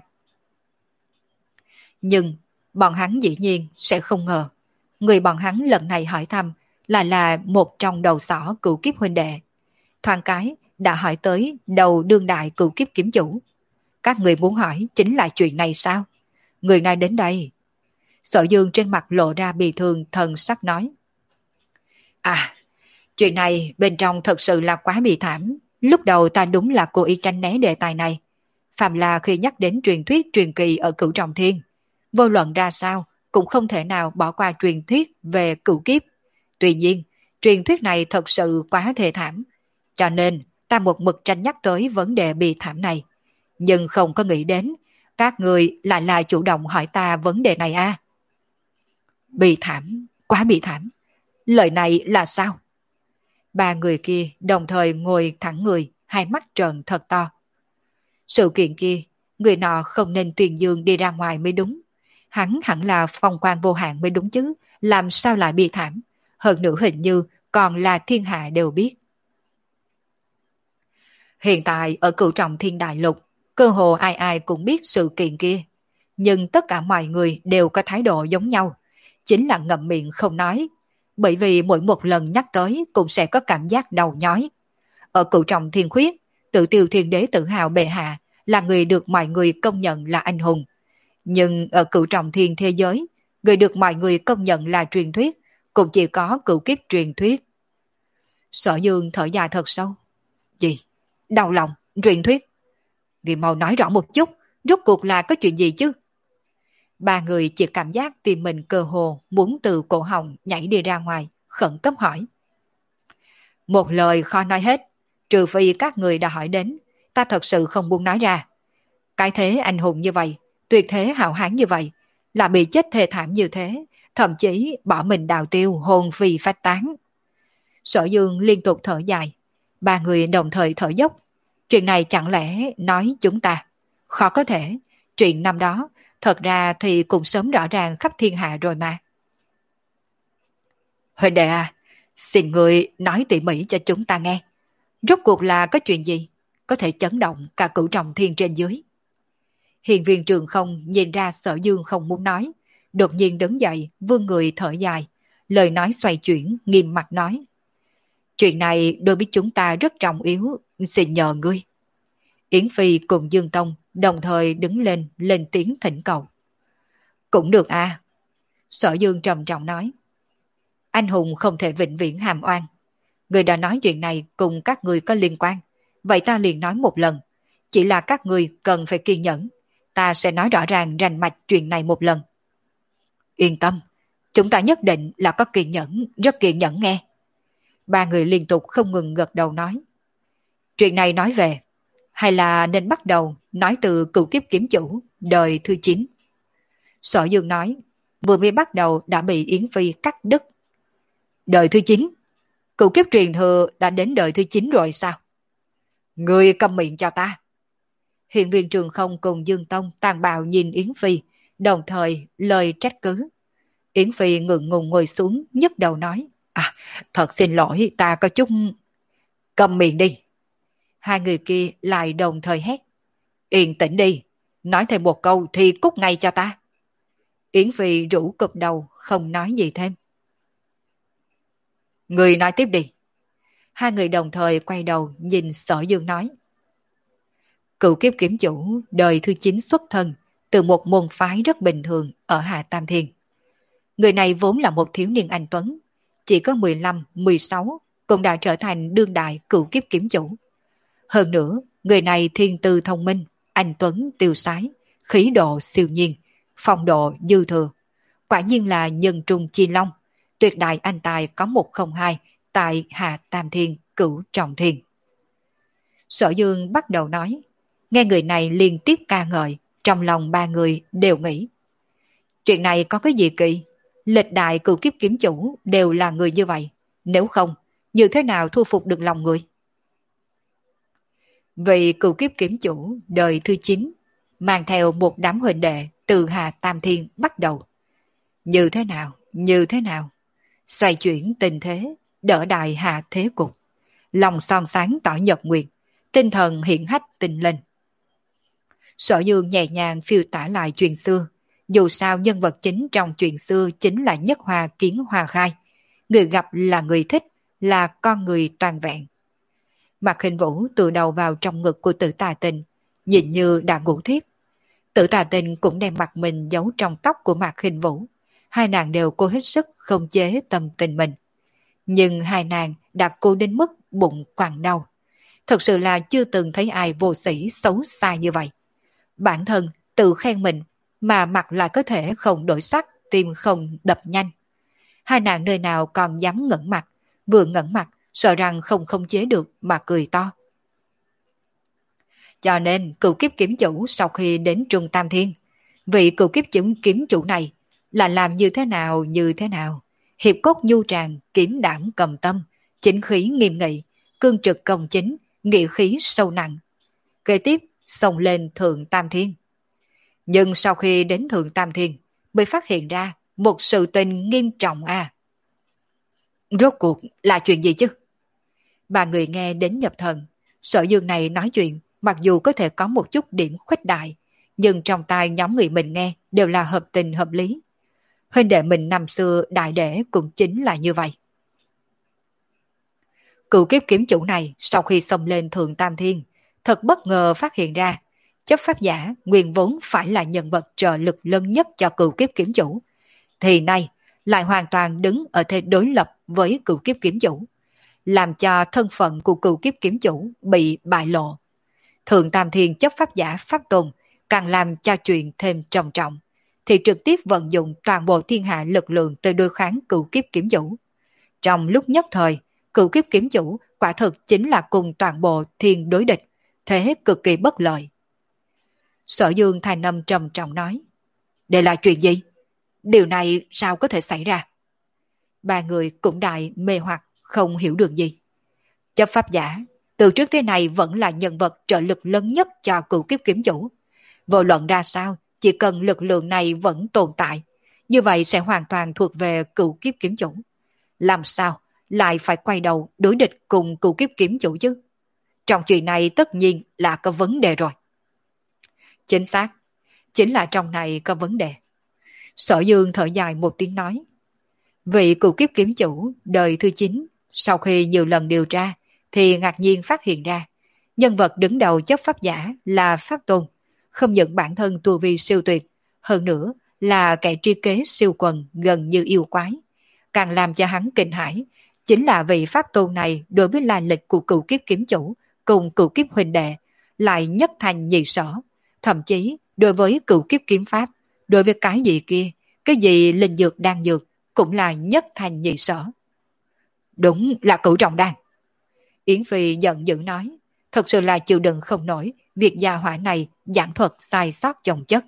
Nhưng bọn hắn dĩ nhiên sẽ không ngờ, người bọn hắn lần này hỏi thăm là là một trong đầu sỏ cửu kiếp huynh đệ. Thoáng cái đã hỏi tới đầu đương đại cửu kiếp kiếm chủ. Các người muốn hỏi chính là chuyện này sao? Người này đến đây. Sở Dương trên mặt lộ ra bi thương thần sắc nói. À, chuyện này bên trong thật sự là quá bi thảm. Lúc đầu ta đúng là cố ý tránh né đề tài này. Phàm là khi nhắc đến truyền thuyết truyền kỳ ở Cửu Trọng Thiên, vô luận ra sao cũng không thể nào bỏ qua truyền thuyết về cửu kiếp. Tuy nhiên, truyền thuyết này thật sự quá thê thảm, cho nên ta một mực tranh nhắc tới vấn đề bi thảm này. Nhưng không có nghĩ đến, các người lại là chủ động hỏi ta vấn đề này à? Bi thảm, quá bi thảm. Lời này là sao? Ba người kia đồng thời ngồi thẳng người, hai mắt trợn thật to. Sự kiện kia, người nọ không nên tuyên dương đi ra ngoài mới đúng. Hắn hẳn là phong quan vô hạn mới đúng chứ, làm sao lại bi thảm. Hơn nữa hình như còn là thiên hạ đều biết. Hiện tại ở Cửu Trọng Thiên Đại Lục, cơ hồ ai ai cũng biết sự kiện kia. Nhưng tất cả mọi người đều có thái độ giống nhau, chính là ngậm miệng không nói. Bởi vì mỗi một lần nhắc tới cũng sẽ có cảm giác đầu nhói. Ở Cửu Trọng Thiên Khuyết, Tự Tiêu Thiên Đế tự hào bệ hạ là người được mọi người công nhận là anh hùng. Nhưng ở Cửu Trọng Thiên thế giới, người được mọi người công nhận là truyền thuyết, cũng chỉ có cửu kiếp truyền thuyết. Sở Dương thở dài thật sâu. Gì? Đau lòng, truyền thuyết. Người mau nói rõ một chút, rốt cuộc là có chuyện gì chứ? Ba người chỉ cảm giác tìm mình cơ hồ muốn từ cổ họng nhảy đi ra ngoài, khẩn cấp hỏi. Một lời khó nói hết, trừ phi các người đã hỏi đến, ta thật sự không muốn nói ra. Cái thế anh hùng như vậy, tuyệt thế hào hán như vậy, là bị chết thê thảm như thế, thậm chí bỏ mình đào tiêu hồn phi phách tán. Sở Dương liên tục thở dài, ba người đồng thời thở dốc. Chuyện này chẳng lẽ nói chúng ta? Khó có thể, chuyện năm đó thật ra thì cũng sớm rõ ràng khắp thiên hạ rồi mà. Huệ đệ à, xin người nói tỉ mỉ cho chúng ta nghe. Rốt cuộc là có chuyện gì? Có thể chấn động cả Cửu Trọng Thiên trên dưới. Hiền viên Trường Không nhìn ra Sở Dương không muốn nói, đột nhiên đứng dậy, vươn người thở dài, lời nói xoay chuyển, nghiêm mặt nói. Chuyện này đối với chúng ta rất trọng yếu, xin nhờ ngươi. Yến Phi cùng Dương Tông đồng thời đứng lên, lên tiếng thỉnh cầu. Cũng được à. Sở Dương trầm trọng nói. Anh hùng không thể vĩnh viễn hàm oan. Người đã nói chuyện này cùng các người có liên quan, vậy ta liền nói một lần. Chỉ là các người cần phải kiên nhẫn. Ta sẽ nói rõ ràng rành mạch chuyện này một lần. Yên tâm, chúng ta nhất định là có kiên nhẫn, rất kiên nhẫn nghe. Ba người liên tục không ngừng gật đầu nói. Chuyện này nói về, hay là nên bắt đầu nói từ Cửu Kiếp Kiếm Chủ, đời thứ chín. Sở Dương nói, vừa mới bắt đầu đã bị Yến Phi cắt đứt. Đời thứ chín? Cửu Kiếp truyền thừa đã đến đời thứ chín rồi sao? Ngươi câm miệng cho ta. Hiện viên Trường Không cùng Dương Tông tàn bạo nhìn Yến Phi, đồng thời lời trách cứ. Yến Phi ngượng ngùng ngồi xuống, nhấc đầu nói. À, thật xin lỗi, ta có chút... Cầm miệng đi. Hai người kia lại đồng thời hét. Yên tĩnh đi, nói thêm một câu thì cút ngay cho ta. Yến Phi rũ cụp đầu, không nói gì thêm. Người nói tiếp đi. Hai người đồng thời quay đầu nhìn Sở Dương nói. Cửu Kiếp Kiếm Chủ đời thứ chín xuất thân từ một môn phái rất bình thường ở Hạ Tam Thiên. Người này vốn là một thiếu niên anh tuấn, chỉ có mười lăm, mười sáu cũng đã trở thành đương đại Cửu Kiếp Kiếm Chủ. Hơn nữa, người này thiên tư thông minh, anh tuấn tiêu sái, khí độ siêu nhiên, phong độ dư thừa. Quả nhiên là nhân trung chi long, tuyệt đại anh tài có một không hai tại Hạ Tam Thiên Cửu Trọng Thiên. Sở Dương bắt đầu nói, nghe người này liên tiếp ca ngợi, trong lòng ba người đều nghĩ. Chuyện này có cái gì kỳ? Lịch đại Cửu Kiếp Kiếm Chủ đều là người như vậy, nếu không, như thế nào thu phục được lòng người? Vì Cửu Kiếp Kiếm Chủ đời thứ chín mang theo một đám huynh đệ từ Hà Tam Thiên bắt đầu. Như thế nào, như thế nào? Xoay chuyển tình thế, đỡ đại hạ thế cục. Lòng son sáng tỏ nhật nguyệt, tinh thần hiển hách tinh lên. Sở Dương nhẹ nhàng phiêu tả lại chuyện xưa. Dù sao nhân vật chính trong chuyện xưa chính là Nhất Hoa Kiến Hoa Khai. Người gặp là người thích, là con người toàn vẹn. Mạc Khinh Vũ từ đầu vào trong ngực của Tử Tà Tình, nhìn như đã ngủ thiếp. Tử Tà Tình cũng đem mặt mình giấu trong tóc của Mạc Khinh Vũ. Hai nàng đều cố hết sức không chế tâm tình mình. Nhưng hai nàng đã cố đến mức bụng quặn đau. Thật sự là chưa từng thấy ai vô sĩ xấu xa như vậy. Bản thân tự khen mình mà mặt lại có thể không đổi sắc, tim không đập nhanh. Hai nàng nơi nào còn dám ngẩng mặt, vừa ngẩng mặt sợ rằng không khống chế được mà cười to. Cho nên cựu kiếp kiếm chủ sau khi đến Trung Tam Thiên, vị cựu kiếp kiếm, kiếm chủ này là làm như thế nào như thế nào. Hiệp cốt nhu tràng, kiếm đảm cầm tâm, chính khí nghiêm nghị, cương trực công chính, nghị khí sâu nặng. Kế tiếp xông lên Thượng Tam Thiên. Nhưng sau khi đến Thượng Tam Thiên mới phát hiện ra một sự tình nghiêm trọng à. Rốt cuộc là chuyện gì chứ? Ba người nghe đến nhập thần. Sở Dương này nói chuyện mặc dù có thể có một chút điểm khuếch đại, nhưng trong tai nhóm người mình nghe đều là hợp tình hợp lý. Huynh đệ mình năm xưa đại đệ cũng chính là như vậy. Cựu kiếp kiếm chủ này sau khi xông lên Thượng Tam Thiên, thật bất ngờ phát hiện ra chấp pháp giả nguyên vốn phải là nhân vật trợ lực lớn nhất cho cựu kiếp kiếm chủ, thì nay lại hoàn toàn đứng ở thế đối lập với cựu kiếp kiếm chủ, làm cho thân phận của cựu kiếp kiếm chủ bị bại lộ. Thượng Tam Thiên chấp pháp giả pháp tôn càng làm cho chuyện thêm trầm trọng, thì trực tiếp vận dụng toàn bộ thiên hạ lực lượng tới đối kháng cựu kiếp kiếm chủ. Trong lúc nhất thời, cựu kiếp kiếm chủ quả thực chính là cùng toàn bộ thiên đối địch, thế cực kỳ bất lợi. Sở Dương thành âm trầm trọng nói, đây là chuyện gì? Điều này sao có thể xảy ra? Ba người cũng đại mê hoặc không hiểu được gì. Chấp pháp giả từ trước thế này vẫn là nhân vật trợ lực lớn nhất cho cựu kiếp kiếm chủ. Vô luận ra sao, chỉ cần lực lượng này vẫn tồn tại, như vậy sẽ hoàn toàn thuộc về cựu kiếp kiếm chủ. Làm sao lại phải quay đầu đối địch cùng cựu kiếp kiếm chủ chứ? Trong chuyện này tất nhiên là có vấn đề rồi. Chính xác, chính là trong này có vấn đề. Sở Dương thở dài một tiếng nói. Vị cựu kiếp kiếm chủ đời thứ chín, sau khi nhiều lần điều tra, thì ngạc nhiên phát hiện ra, nhân vật đứng đầu chấp pháp giả là Pháp Tôn, không những bản thân tu vi siêu tuyệt, hơn nữa là kẻ tri kế siêu quần gần như yêu quái. Càng làm cho hắn kinh hãi, chính là vị Pháp Tôn này đối với lai lịch của cựu kiếp kiếm chủ cùng cựu kiếp huynh đệ, lại nhất thành nhị sở, thậm chí đối với cựu kiếp kiếm pháp, đối với cái gì kia, cái gì linh dược đan dược, cũng là nhất thành nhị sở. Đúng là cửu trọng đan. Yến Phi giận dữ nói, thật sự là chịu đựng không nổi việc gia hỏa này giảng thuật sai sót chồng chất.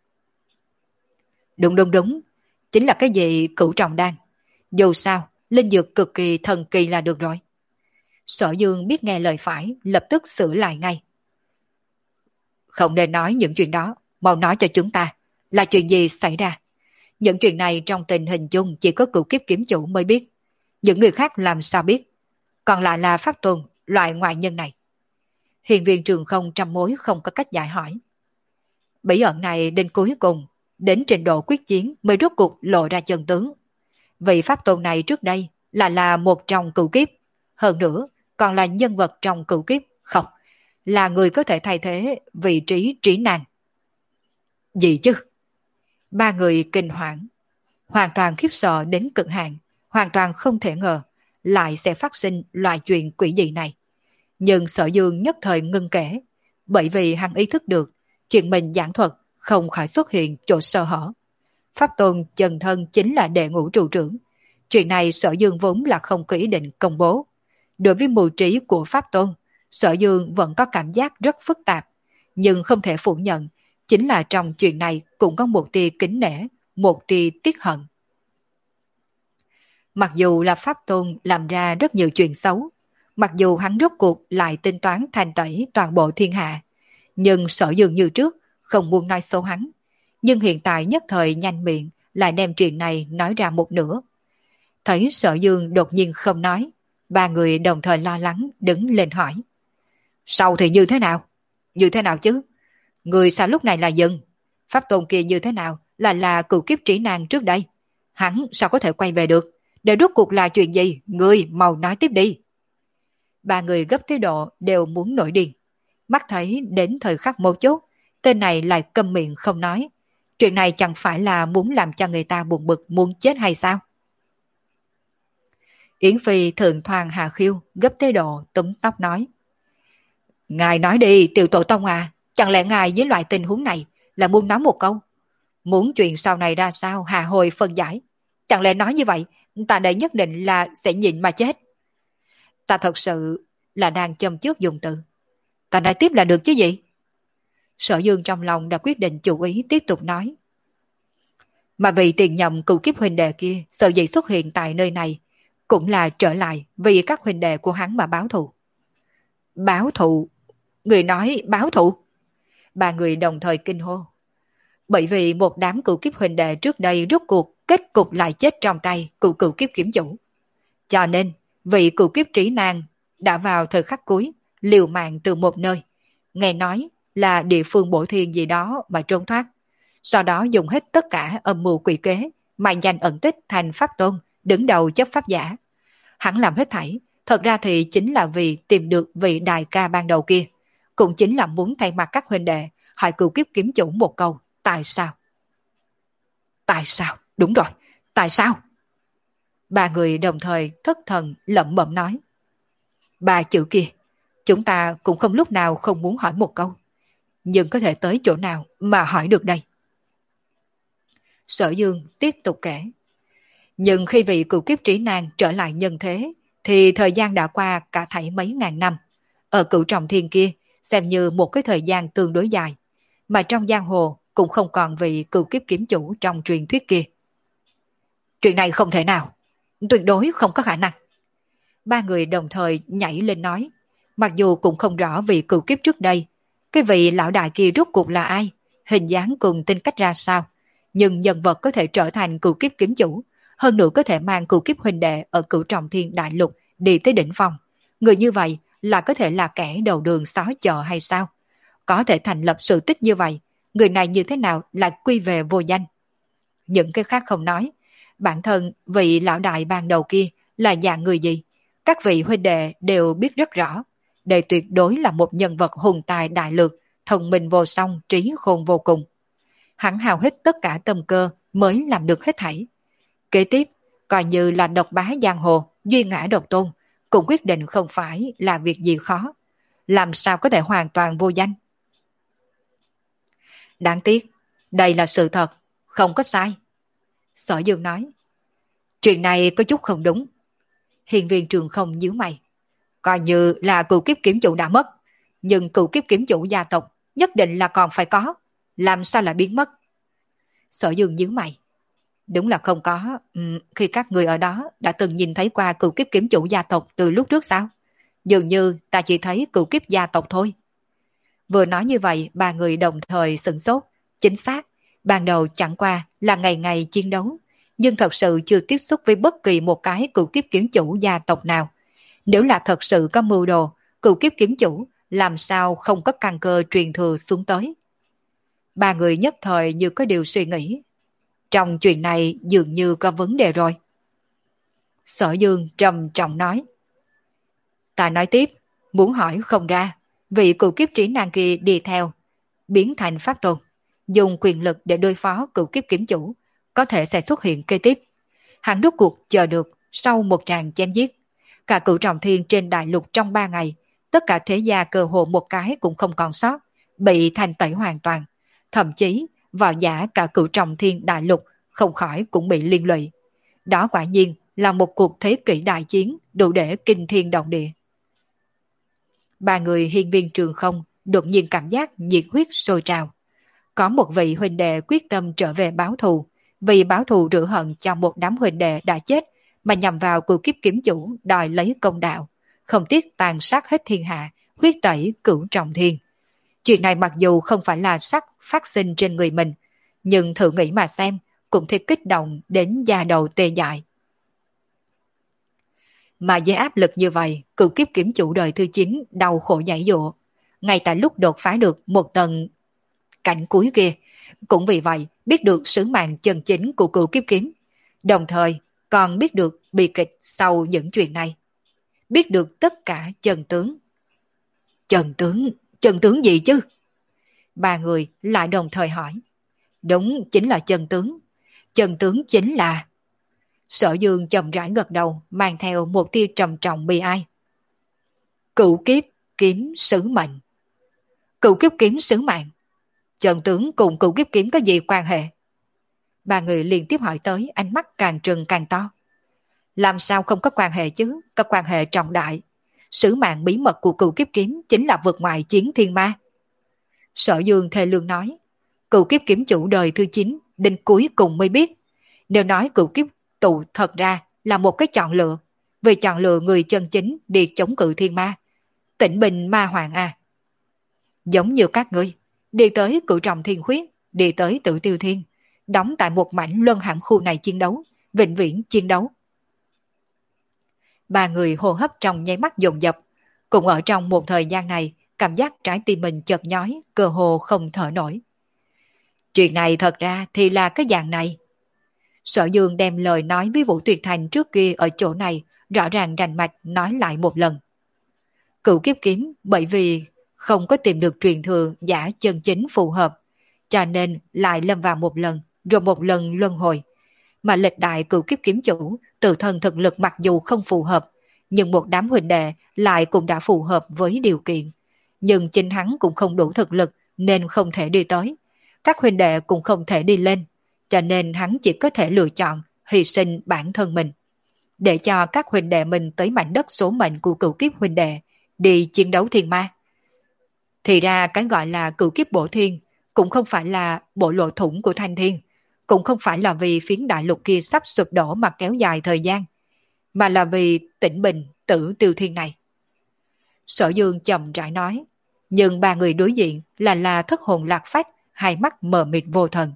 Đúng đúng đúng, chính là cái gì cửu trọng đan. Dù sao, linh dược cực kỳ thần kỳ là được rồi. Sở Dương biết nghe lời phải, lập tức sửa lại ngay. Không nên nói những chuyện đó, mau nói cho chúng ta, là chuyện gì xảy ra. Những chuyện này trong tình hình chung chỉ có cựu kiếp kiếm chủ mới biết. Những người khác làm sao biết. Còn lại là Pháp Tôn, loại ngoại nhân này. Hiền viên Trường Không trăm mối không có cách giải hỏi. Bí ẩn này đến cuối cùng, đến trình độ quyết chiến mới rốt cuộc lộ ra chân tướng. Vị Pháp Tôn này trước đây là là một trong cựu kiếp. Hơn nữa, còn là nhân vật trong cựu kiếp. Không, là người có thể thay thế vị trí trí nàng. Gì chứ? Ba người kinh hoảng, hoàn toàn khiếp sợ đến cực hạn, hoàn toàn không thể ngờ lại sẽ phát sinh loại chuyện quỷ dị này. Nhưng Sở Dương nhất thời ngưng kể, bởi vì hắn ý thức được chuyện mình giảng thuật không khỏi xuất hiện chỗ sơ hở. Pháp Tôn chân thân chính là đệ ngũ trụ trưởng. Chuyện này Sở Dương vốn là không có ý định công bố. Đối với mưu trí của Pháp Tôn, Sở Dương vẫn có cảm giác rất phức tạp, nhưng không thể phủ nhận, chính là trong chuyện này cũng có một tia kính nể, một tia tiếc hận. Mặc dù là Pháp Tôn làm ra rất nhiều chuyện xấu, mặc dù hắn rốt cuộc lại tính toán thanh tẩy toàn bộ thiên hạ, nhưng Sở Dương như trước không muốn nói xấu hắn, nhưng hiện tại nhất thời nhanh miệng lại đem chuyện này nói ra một nửa. Thấy Sở Dương đột nhiên không nói, ba người đồng thời lo lắng đứng lên hỏi. Sau thì như thế nào? Như thế nào chứ? Người sao lúc này là dừng? Pháp Tôn kia như thế nào là là cựu kiếp trĩ nàng trước đây? Hắn sao có thể quay về được? Để rốt cuộc là chuyện gì? Người mau nói tiếp đi. Ba người gấp tới độ đều muốn nổi điên. Mắt thấy đến thời khắc mấu chốt, tên này lại câm miệng không nói. Chuyện này chẳng phải là muốn làm cho người ta buồn bực muốn chết hay sao? Yến Phi thượng thoàng hạ khiêu, gấp tới độ túm tóc nói. Ngài nói đi, Tiểu Tổ Tông à, chẳng lẽ ngài với loại tình huống này là muốn nói một câu? Muốn chuyện sau này ra sao hà hồi phân giải. Chẳng lẽ nói như vậy, ta đây nhất định là sẽ nhịn mà chết. Ta thật sự là đang châm trước dùng từ. Ta nói tiếp là được chứ gì? Sở Dương trong lòng đã quyết định chủ ý tiếp tục nói. Mà vì tiền nhậm cựu kiếp huynh đệ kia sợ dĩ xuất hiện tại nơi này, cũng là trở lại vì các huynh đệ của hắn mà báo thù. Báo thù? Người nói báo thù? Ba người đồng thời kinh hô. Bởi vì một đám cựu kiếp huynh đệ trước đây rút cuộc kết cục lại chết trong tay cựu cựu kiếp kiếm chủ. Cho nên, vị cựu kiếp trí nan đã vào thời khắc cuối, liều mạng từ một nơi. Nghe nói là địa phương bổ thiên gì đó mà trốn thoát. Sau đó dùng hết tất cả âm mưu quỷ kế, mà giành ẩn tích thành pháp tôn, đứng đầu chấp pháp giả. Hắn làm hết thảy, thật ra thì chính là vì tìm được vị đại ca ban đầu kia. Cũng chính là muốn thay mặt các huynh đệ, hỏi cựu kiếp kiếm chủ một câu. Tại sao? Tại sao? Đúng rồi. Tại sao? Ba người đồng thời thất thần lẩm bẩm nói. Ba chữ kia, chúng ta cũng không lúc nào không muốn hỏi một câu. Nhưng có thể tới chỗ nào mà hỏi được đây? Sở Dương tiếp tục kể. Nhưng khi vị cựu kiếp trí nan trở lại nhân thế, thì thời gian đã qua cả thảy mấy ngàn năm. Ở cựu trọng thiên kia, xem như một cái thời gian tương đối dài. Mà trong giang hồ cũng không còn vị cựu kiếp kiếm chủ trong truyền thuyết kia. Chuyện này không thể nào. Tuyệt đối không có khả năng. Ba người đồng thời nhảy lên nói. Mặc dù cũng không rõ vị cựu kiếp trước đây, cái vị lão đại kia rốt cuộc là ai, hình dáng cùng tính cách ra sao. Nhưng nhân vật có thể trở thành cựu kiếp kiếm chủ, hơn nữa có thể mang cựu kiếp huynh đệ ở cựu trọng thiên đại lục đi tới đỉnh phong. Người như vậy là có thể là kẻ đầu đường xó chợ hay sao? Có thể thành lập sự tích như vậy, người này như thế nào lại quy về vô danh? Những cái khác không nói, bản thân vị lão đại ban đầu kia là dạng người gì, các vị huynh đệ đều biết rất rõ. Đây tuyệt đối là một nhân vật hùng tài đại lược, thông minh vô song, trí khôn vô cùng. Hắn hao hết tất cả tâm cơ mới làm được hết thảy. Kế tiếp, coi như là độc bá giang hồ, duy ngã độc tôn, cũng quyết định không phải là việc gì khó. Làm sao có thể hoàn toàn vô danh? Đáng tiếc, đây là sự thật, không có sai. Sở Dương nói. Chuyện này có chút không đúng. Hiền viên Trường Không nhíu mày. Coi như là cựu kiếp kiếm chủ đã mất, nhưng cựu kiếp kiếm chủ gia tộc nhất định là còn phải có. Làm sao lại biến mất? Sở Dương nhíu mày. Đúng là không có. Uhm, khi các người ở đó đã từng nhìn thấy qua cựu kiếp kiếm chủ gia tộc từ lúc trước sao? Dường như ta chỉ thấy cựu kiếp gia tộc thôi. Vừa nói như vậy, ba người đồng thời sửng sốt. Chính xác, ban đầu chẳng qua là ngày ngày chiến đấu, nhưng thật sự chưa tiếp xúc với bất kỳ một cái cựu kiếp kiếm chủ gia tộc nào. Nếu là thật sự có mưu đồ, cựu kiếp kiếm chủ làm sao không có căn cơ truyền thừa xuống tới. Ba người nhất thời như có điều suy nghĩ. Trong chuyện này dường như có vấn đề rồi. Sở Dương trầm trọng nói. Ta nói tiếp, muốn hỏi không ra, vị cựu kiếp trí nan kia đi theo, biến thành pháp tôn, dùng quyền lực để đối phó cựu kiếp kiếm chủ, có thể sẽ xuất hiện kế tiếp. Hắn rốt cuộc chờ được sau một tràng chém giết. Cả cựu trọng thiên trên đại lục trong ba ngày, tất cả thế gia cơ hồ một cái cũng không còn sót, bị thành tẩy hoàn toàn. Thậm chí, vào giả cả cựu trọng thiên đại lục không khỏi cũng bị liên lụy. Đó quả nhiên là một cuộc thế kỷ đại chiến đủ để kinh thiên động địa. Ba người hiên viên Trường Không đột nhiên cảm giác nhiệt huyết sôi trào. Có một vị huynh đệ quyết tâm trở về báo thù, vì báo thù rửa hận cho một đám huynh đệ đã chết mà nhằm vào cựu kiếp kiếm chủ đòi lấy công đạo, không tiếc tàn sát hết thiên hạ, huyết tẩy cửu trọng thiên. Chuyện này mặc dù không phải là sắc phát sinh trên người mình, nhưng thử nghĩ mà xem, cũng thể kích động đến da đầu tê dại. Mà với áp lực như vậy, cựu kiếp kiếm chủ đời thứ chín đau khổ nhảy dụa. Ngay tại lúc đột phá được một tầng cảnh cuối kia, cũng vì vậy biết được sứ mạng chân chính của cựu kiếp kiếm, đồng thời còn biết được bi kịch sau những chuyện này. Biết được tất cả chân tướng. Chân tướng? Chân tướng gì chứ? Ba người lại đồng thời hỏi. Đúng, chính là chân tướng. Chân tướng chính là... Sở Dương chậm rãi gật đầu, mang theo một tia trầm trọng bi ai. Cựu kiếp, kiếm sứ mệnh. Cửu kiếp kiếm sứ mạng. Trần tướng cùng cửu kiếp kiếm có gì quan hệ? Ba người liên tiếp hỏi tới, ánh mắt càng trừng càng to. Làm sao không có quan hệ chứ, có quan hệ trọng đại. Sứ mạng bí mật của cửu kiếp kiếm chính là vượt ngoài chiến thiên ma. Sở Dương thê lương nói, cửu kiếp kiếm chủ đời thứ chín, đến cuối cùng mới biết. Nếu nói cửu kiếp tụ thật ra là một cái chọn lựa, vì chọn lựa người chân chính đi chống cự thiên ma. Tĩnh bình ma hoàng à. Giống như các ngươi, đi tới cửu trọng thiên khuyết, đi tới tự tiêu thiên, đóng tại một mảnh luân hãm khu này chiến đấu, vĩnh viễn chiến đấu. Ba người hô hấp trong nháy mắt dồn dập, cũng ở trong một thời gian này, cảm giác trái tim mình chợt nhói, cơ hồ không thở nổi. Chuyện này thật ra thì là cái dạng này. Sở Dương đem lời nói với Vũ Tuyệt Thành trước kia ở chỗ này, rõ ràng rành mạch nói lại một lần. Cửu kiếp kiếm bởi vì không có tìm được truyền thừa giả chân chính phù hợp, cho nên lại lâm vào một lần, rồi một lần luân hồi. Mà lịch đại cửu kiếp kiếm chủ, tự thân thực lực mặc dù không phù hợp, nhưng một đám huynh đệ lại cũng đã phù hợp với điều kiện. Nhưng chính hắn cũng không đủ thực lực nên không thể đi tới. Các huynh đệ cũng không thể đi lên, cho nên hắn chỉ có thể lựa chọn hy sinh bản thân mình, để cho các huynh đệ mình tới mảnh đất số mệnh của cửu kiếp huynh đệ, đi chiến đấu thiên ma. Thì ra cái gọi là cửu kiếp bổ thiên cũng không phải là bộ lộ thủng của thanh thiên, cũng không phải là vì phiến đại lục kia sắp sụp đổ mà kéo dài thời gian, mà là vì Tĩnh Bình tử tiêu thiên này. Sở Dương chậm rãi nói, nhưng ba người đối diện là là thất hồn lạc phách, hai mắt mờ mịt vô thần.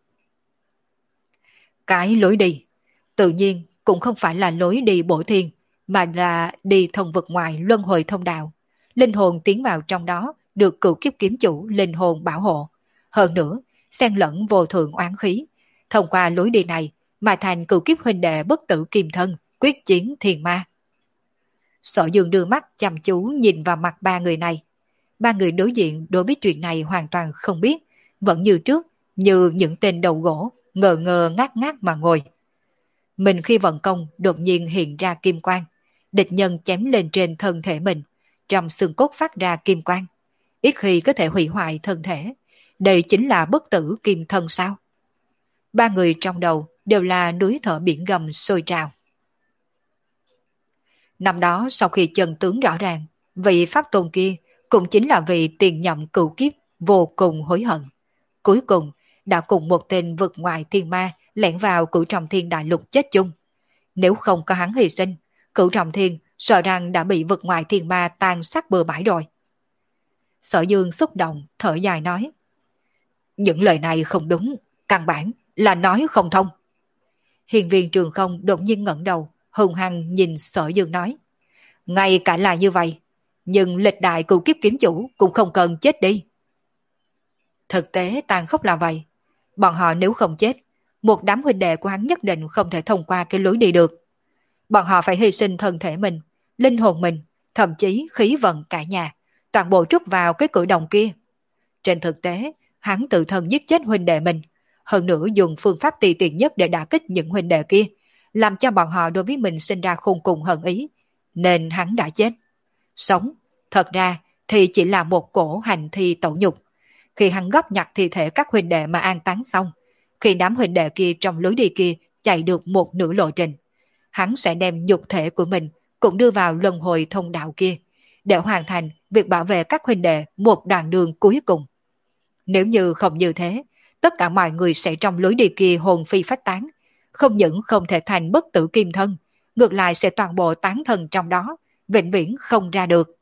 Cái lối đi, tự nhiên cũng không phải là lối đi bổ thiên, mà là đi thông vực ngoài luân hồi thông đạo. Linh hồn tiến vào trong đó được cửu kiếp kiếm chủ linh hồn bảo hộ. Hơn nữa, xen lẫn vô thượng oán khí. Thông qua lối đi này mà thành cửu kiếp huynh đệ bất tử kim thân, quyết chiến thiên ma. Sở Dương đưa mắt chăm chú nhìn vào mặt ba người này. Ba người đối diện đối với chuyện này hoàn toàn không biết, vẫn như trước, như những tên đầu gỗ, ngờ ngờ ngác ngác mà ngồi. Mình khi vận công đột nhiên hiện ra kim quang, địch nhân chém lên trên thân thể mình, trong xương cốt phát ra kim quang, ít khi có thể hủy hoại thân thể. Đây chính là bất tử kim thân sao? Ba người trong đầu đều là núi thở biển gầm sôi trào. Năm đó sau khi chân tướng rõ ràng, vị pháp tôn kia cũng chính là vị tiền nhậm cửu kiếp vô cùng hối hận. Cuối cùng đã cùng một tên vượt ngoài thiên ma lẻn vào cửu trọng thiên đại lục chết chung. Nếu không có hắn hy sinh, cửu trọng thiên sợ rằng đã bị vượt ngoài thiên ma tàn sát bừa bãi rồi. Sở Dương xúc động, thở dài nói, những lời này không đúng, căn bản là nói không thông. Hiền viên Trường Không đột nhiên ngẩng đầu, hùng hăng nhìn Sở Dương nói, ngay cả là như vậy, nhưng lịch đại cửu kiếp kiếm chủ cũng không cần chết đi. Thực tế tàn khốc là vậy, bọn họ nếu không chết, một đám huynh đệ của hắn nhất định không thể thông qua cái lối đi được. Bọn họ phải hy sinh thân thể mình, linh hồn mình, thậm chí khí vận cả nhà, toàn bộ trút vào cái cử động kia. Trên thực tế, hắn tự thân giết chết huynh đệ mình, hơn nữa dùng phương pháp tùy tiện nhất để đả kích những huynh đệ kia, làm cho bọn họ đối với mình sinh ra khôn cùng hận ý, nên hắn đã chết. Sống, thật ra thì chỉ là một cổ hành thi tẩu nhục. Khi hắn góp nhặt thi thể các huynh đệ mà an táng xong, khi đám huynh đệ kia trong lối đi kia chạy được một nửa lộ trình, hắn sẽ đem nhục thể của mình cũng đưa vào luân hồi thông đạo kia, để hoàn thành việc bảo vệ các huynh đệ một đoạn đường cuối cùng. Nếu như không như thế, tất cả mọi người sẽ trong lối đi kia hồn phi phách tán, không những không thể thành bất tử kim thân, ngược lại sẽ toàn bộ tán thân trong đó, vĩnh viễn không ra được.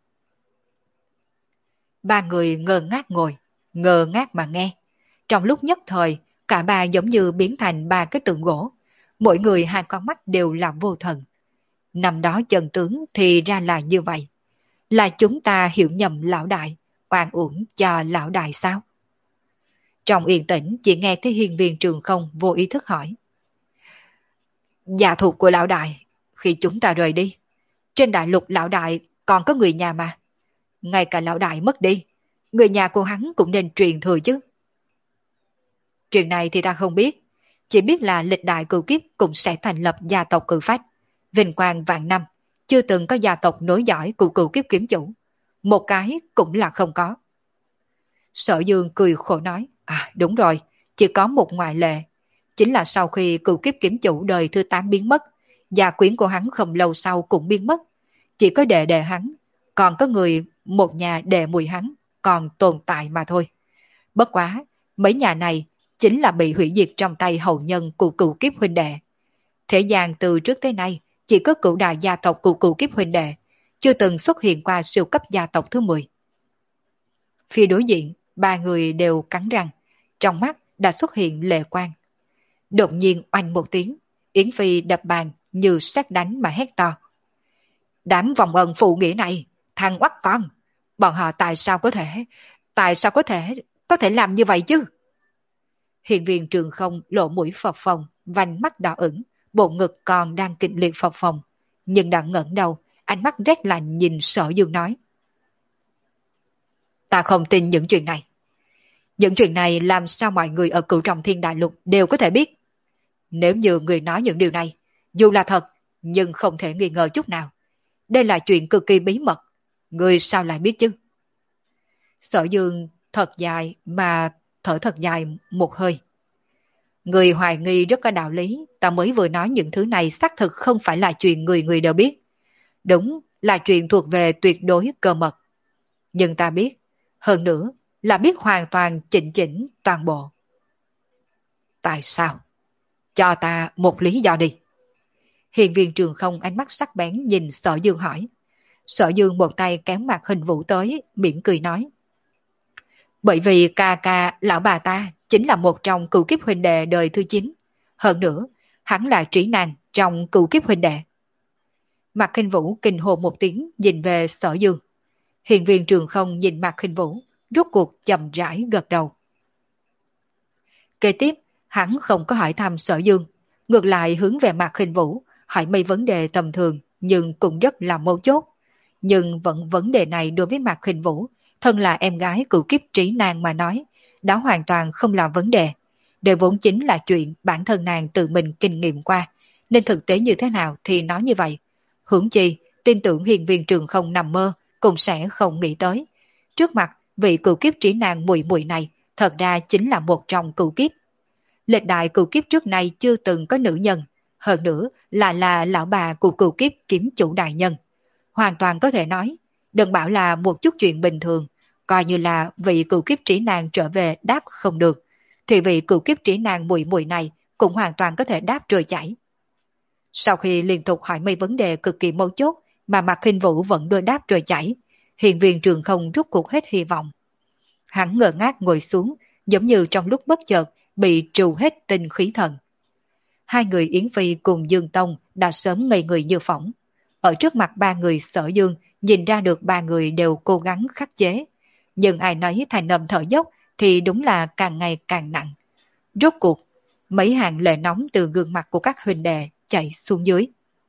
Ba người ngơ ngác ngồi, ngơ ngác mà nghe. Trong lúc nhất thời, cả ba giống như biến thành ba cái tượng gỗ, mỗi người hai con mắt đều là vô thần. Năm đó chân tướng thì ra là như vậy. Là chúng ta hiểu nhầm lão đại, oan uổng cho lão đại sao? Trong yên tĩnh chỉ nghe thấy hiên viên Trường Không vô ý thức hỏi, gia thuộc của lão đại, khi chúng ta rời đi, trên đại lục lão đại còn có người nhà mà. Ngay cả lão đại mất đi, người nhà của hắn cũng nên truyền thừa chứ. Chuyện này thì ta không biết, chỉ biết là lịch đại cửu kiếp cũng sẽ thành lập gia tộc cử phách, vinh quang vạn năm, chưa từng có gia tộc nối dõi của cửu kiếp kiếm chủ. một cái cũng là không có. Sở Dương cười khổ nói, à đúng rồi, chỉ có một ngoại lệ. Chính là sau khi cựu kiếp kiếm chủ đời thứ tám biến mất, gia quyến của hắn không lâu sau cũng biến mất. Chỉ có đệ đệ hắn, còn có người một nhà đệ mùi hắn, còn tồn tại mà thôi. Bất quá, mấy nhà này chính là bị hủy diệt trong tay hậu nhân của cựu kiếp huynh đệ. Thế gian từ trước tới nay, chỉ có cựu đại gia tộc của cựu kiếp huynh đệ, chưa từng xuất hiện qua siêu cấp gia tộc thứ mười. Phía đối diện, ba người đều cắn răng, trong mắt đã xuất hiện lệ quang. Đột nhiên oanh một tiếng, Yến Phi đập bàn như sét đánh mà hét to. Đám vòng ân phụ nghĩa này, thằng oắt con, bọn họ tại sao có thể, tại sao có thể, có thể làm như vậy chứ? Hiện viên Trường Không lộ mũi phập phồng, vành mắt đỏ ửng, bộ ngực còn đang kịch liệt phập phồng, nhưng đã ngẩng đầu, ánh mắt rét lạnh nhìn Sở Dương nói. Ta không tin những chuyện này. Những chuyện này làm sao mọi người ở Cửu Trọng Thiên Đại Lục đều có thể biết? Nếu như người nói những điều này, dù là thật, nhưng không thể nghi ngờ chút nào. Đây là chuyện cực kỳ bí mật. Người sao lại biết chứ? Sở Dương thật dài mà thở thật dài một hơi. Người hoài nghi rất có đạo lý, ta mới vừa nói những thứ này xác thực không phải là chuyện người người đều biết. Đúng là chuyện thuộc về tuyệt đối cơ mật. Nhưng ta biết, hơn nữa là biết hoàn toàn chỉnh chỉnh toàn bộ. Tại sao? Cho ta một lý do đi. Hiền viên Trường Không ánh mắt sắc bén nhìn Sở Dương hỏi. Sở Dương một tay kéo mặt Hình Vũ tới, mỉm cười nói. Bởi vì ca ca lão bà ta chính là một trong cựu kiếp huynh đệ đời thứ chín. Hơn nữa, hắn là trí năng trong cựu kiếp huynh đệ. Mạc Hình Vũ kinh hồ một tiếng nhìn về Sở Dương. Hiền viên Trường Không nhìn Mạc Hình Vũ, rốt cuộc chậm rãi gật đầu. Kế tiếp, hắn không có hỏi thăm Sở Dương, ngược lại hướng về Mạc Hình Vũ, hỏi mấy vấn đề tầm thường nhưng cũng rất là mấu chốt. Nhưng vẫn vấn đề này đối với Mạc Hình Vũ, thân là em gái cựu kiếp trí nàng mà nói, đó hoàn toàn không là vấn đề. Đây vốn chính là chuyện bản thân nàng tự mình kinh nghiệm qua, nên thực tế như thế nào thì nói như vậy. Hưởng chi, tin tưởng hiền viên Trường Không nằm mơ, cũng sẽ không nghĩ tới. Trước mặt, vị cựu kiếp trí nàng mùi mùi này, thật ra chính là một trong cựu kiếp. Lịch đại cựu kiếp trước nay chưa từng có nữ nhân, hơn nữa là là lão bà của cựu kiếp kiếm chủ đại nhân. Hoàn toàn có thể nói, đừng bảo là một chút chuyện bình thường, coi như là vị cựu kiếp trí nàng trở về đáp không được, thì vị cựu kiếp trí nàng mùi mùi này cũng hoàn toàn có thể đáp trôi chảy. Sau khi liên tục hỏi mấy vấn đề cực kỳ mấu chốt mà Mạc Khinh Vũ vẫn đưa đáp trôi chảy, hiền viên Trường Không rút cuộc hết hy vọng. Hắn ngơ ngác ngồi xuống, giống như trong lúc bất chợt bị trù hết tinh khí thần. Hai người Yến Phi cùng Dương Tông đã sớm ngây người như phỏng. Ở trước mặt ba người Sở Dương, nhìn ra được ba người đều cố gắng khắc chế. Nhưng ai nấy thành âm thở dốc thì đúng là càng ngày càng nặng. Rốt cuộc, mấy hàng lệ nóng từ gương mặt của các huynh đệ chảy xuống dưới.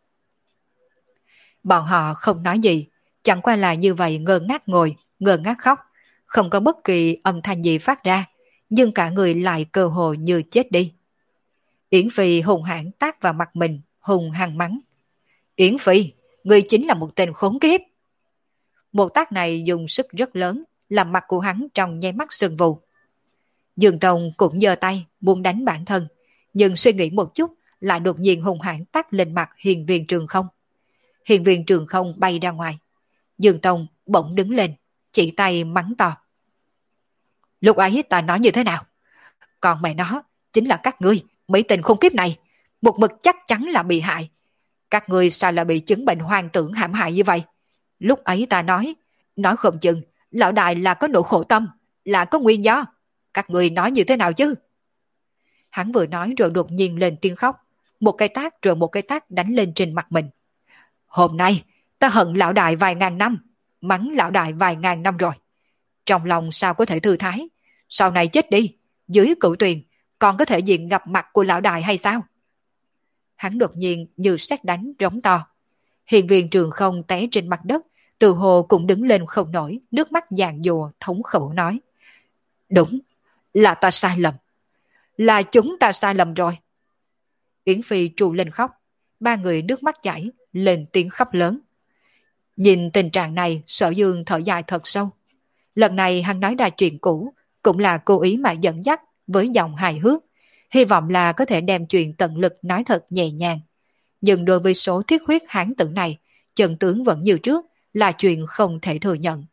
Bọn họ không nói gì, chẳng qua là như vậy ngơ ngác ngồi, ngơ ngác khóc. Không có bất kỳ âm thanh gì phát ra, nhưng cả người lại cơ hồ như chết đi. Yến Phi hùng hãn tát vào mặt mình, hùng hăng mắng. Yến Phi, ngươi chính là một tên khốn kiếp. Một tát này dùng sức rất lớn, làm mặt của hắn trong nháy mắt sưng vù. Dương Tông cũng giơ tay, muốn đánh bản thân, nhưng suy nghĩ một chút, lại đột nhiên hùng hãn tát lên mặt hiền viên Trường Không. Hiền viên Trường Không bay ra ngoài. Dương Tông bỗng đứng lên, chỉ tay mắng to. Lúc ấy ta nói như thế nào? Còn mẹ nó, chính là các ngươi, mấy tên khốn kiếp này, một mực chắc chắn là bị hại. Các ngươi sao lại bị chứng bệnh hoang tưởng hãm hại như vậy? Lúc ấy ta nói, nói không chừng, lão đại là có nỗi khổ tâm, là có nguyên do. Các ngươi nói như thế nào chứ? Hắn vừa nói rồi đột nhiên lên tiếng khóc, một cái tát rồi một cái tát đánh lên trên mặt mình. Hôm nay, ta hận lão đại vài ngàn năm, mắng lão đại vài ngàn năm rồi. Trong lòng sao có thể thư thái? Sau này chết đi, dưới cửu tuyền, còn có thể diện gặp mặt của lão đại hay sao? Hắn đột nhiên như sét đánh rống to. Hiền viên Trường Không té trên mặt đất, từ hồ cũng đứng lên không nổi, nước mắt giàn dùa thống khổ nói. Đúng, là ta sai lầm. Là chúng ta sai lầm rồi. Yến Phi trù lên khóc, ba người nước mắt chảy, lên tiếng khóc lớn. Nhìn tình trạng này, Sở Dương thở dài thật sâu. Lần này hắn nói ra chuyện cũ, cũng là cố ý mà dẫn dắt với giọng hài hước, hy vọng là có thể đem chuyện tận lực nói thật nhẹ nhàng. Nhưng đối với số thiết huyết hán tử này, chân tướng vẫn như trước, là chuyện không thể thừa nhận.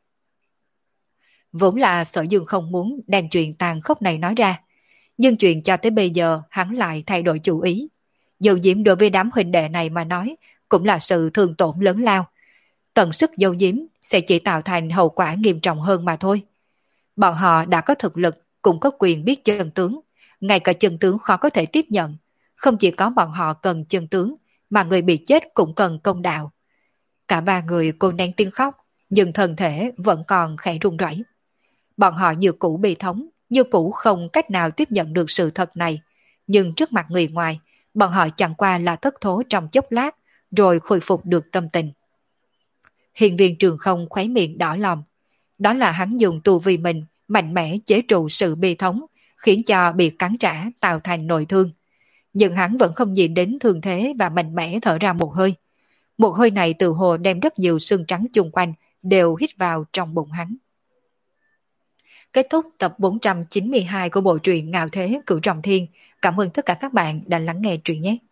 Vốn là Sở Dương không muốn đem chuyện tàn khốc này nói ra, nhưng chuyện cho tới bây giờ hắn lại thay đổi chủ ý. Dầu diễm đối với đám huynh đệ này mà nói, cũng là sự thương tổn lớn lao. Tận sức dâu diếm sẽ chỉ tạo thành hậu quả nghiêm trọng hơn mà thôi. Bọn họ đã có thực lực, cũng có quyền biết chân tướng. Ngay cả chân tướng khó có thể tiếp nhận. Không chỉ có bọn họ cần chân tướng, mà người bị chết cũng cần công đạo. Cả ba người cô nén tiếng khóc, nhưng thân thể vẫn còn khẽ run rẩy. Bọn họ như cũ bi thống, như cũ không cách nào tiếp nhận được sự thật này. Nhưng trước mặt người ngoài, bọn họ chẳng qua là thất thố trong chốc lát, rồi khôi phục được tâm tình. Hiền viên Trường Không khóe miệng đỏ lòng. Đó là hắn dùng tu vi mình mạnh mẽ chế trụ sự bi thống, khiến cho bị cắn trả tạo thành nội thương. Nhưng hắn vẫn không nhìn đến thương thế và mạnh mẽ thở ra một hơi. Một hơi này từ hồ đem rất nhiều xương trắng chung quanh đều hít vào trong bụng hắn. Kết thúc tập bốn trăm chín mươi hai của bộ truyện Ngạo Thế Cửu Trọng Thiên. Cảm ơn tất cả các bạn đã lắng nghe truyện nhé.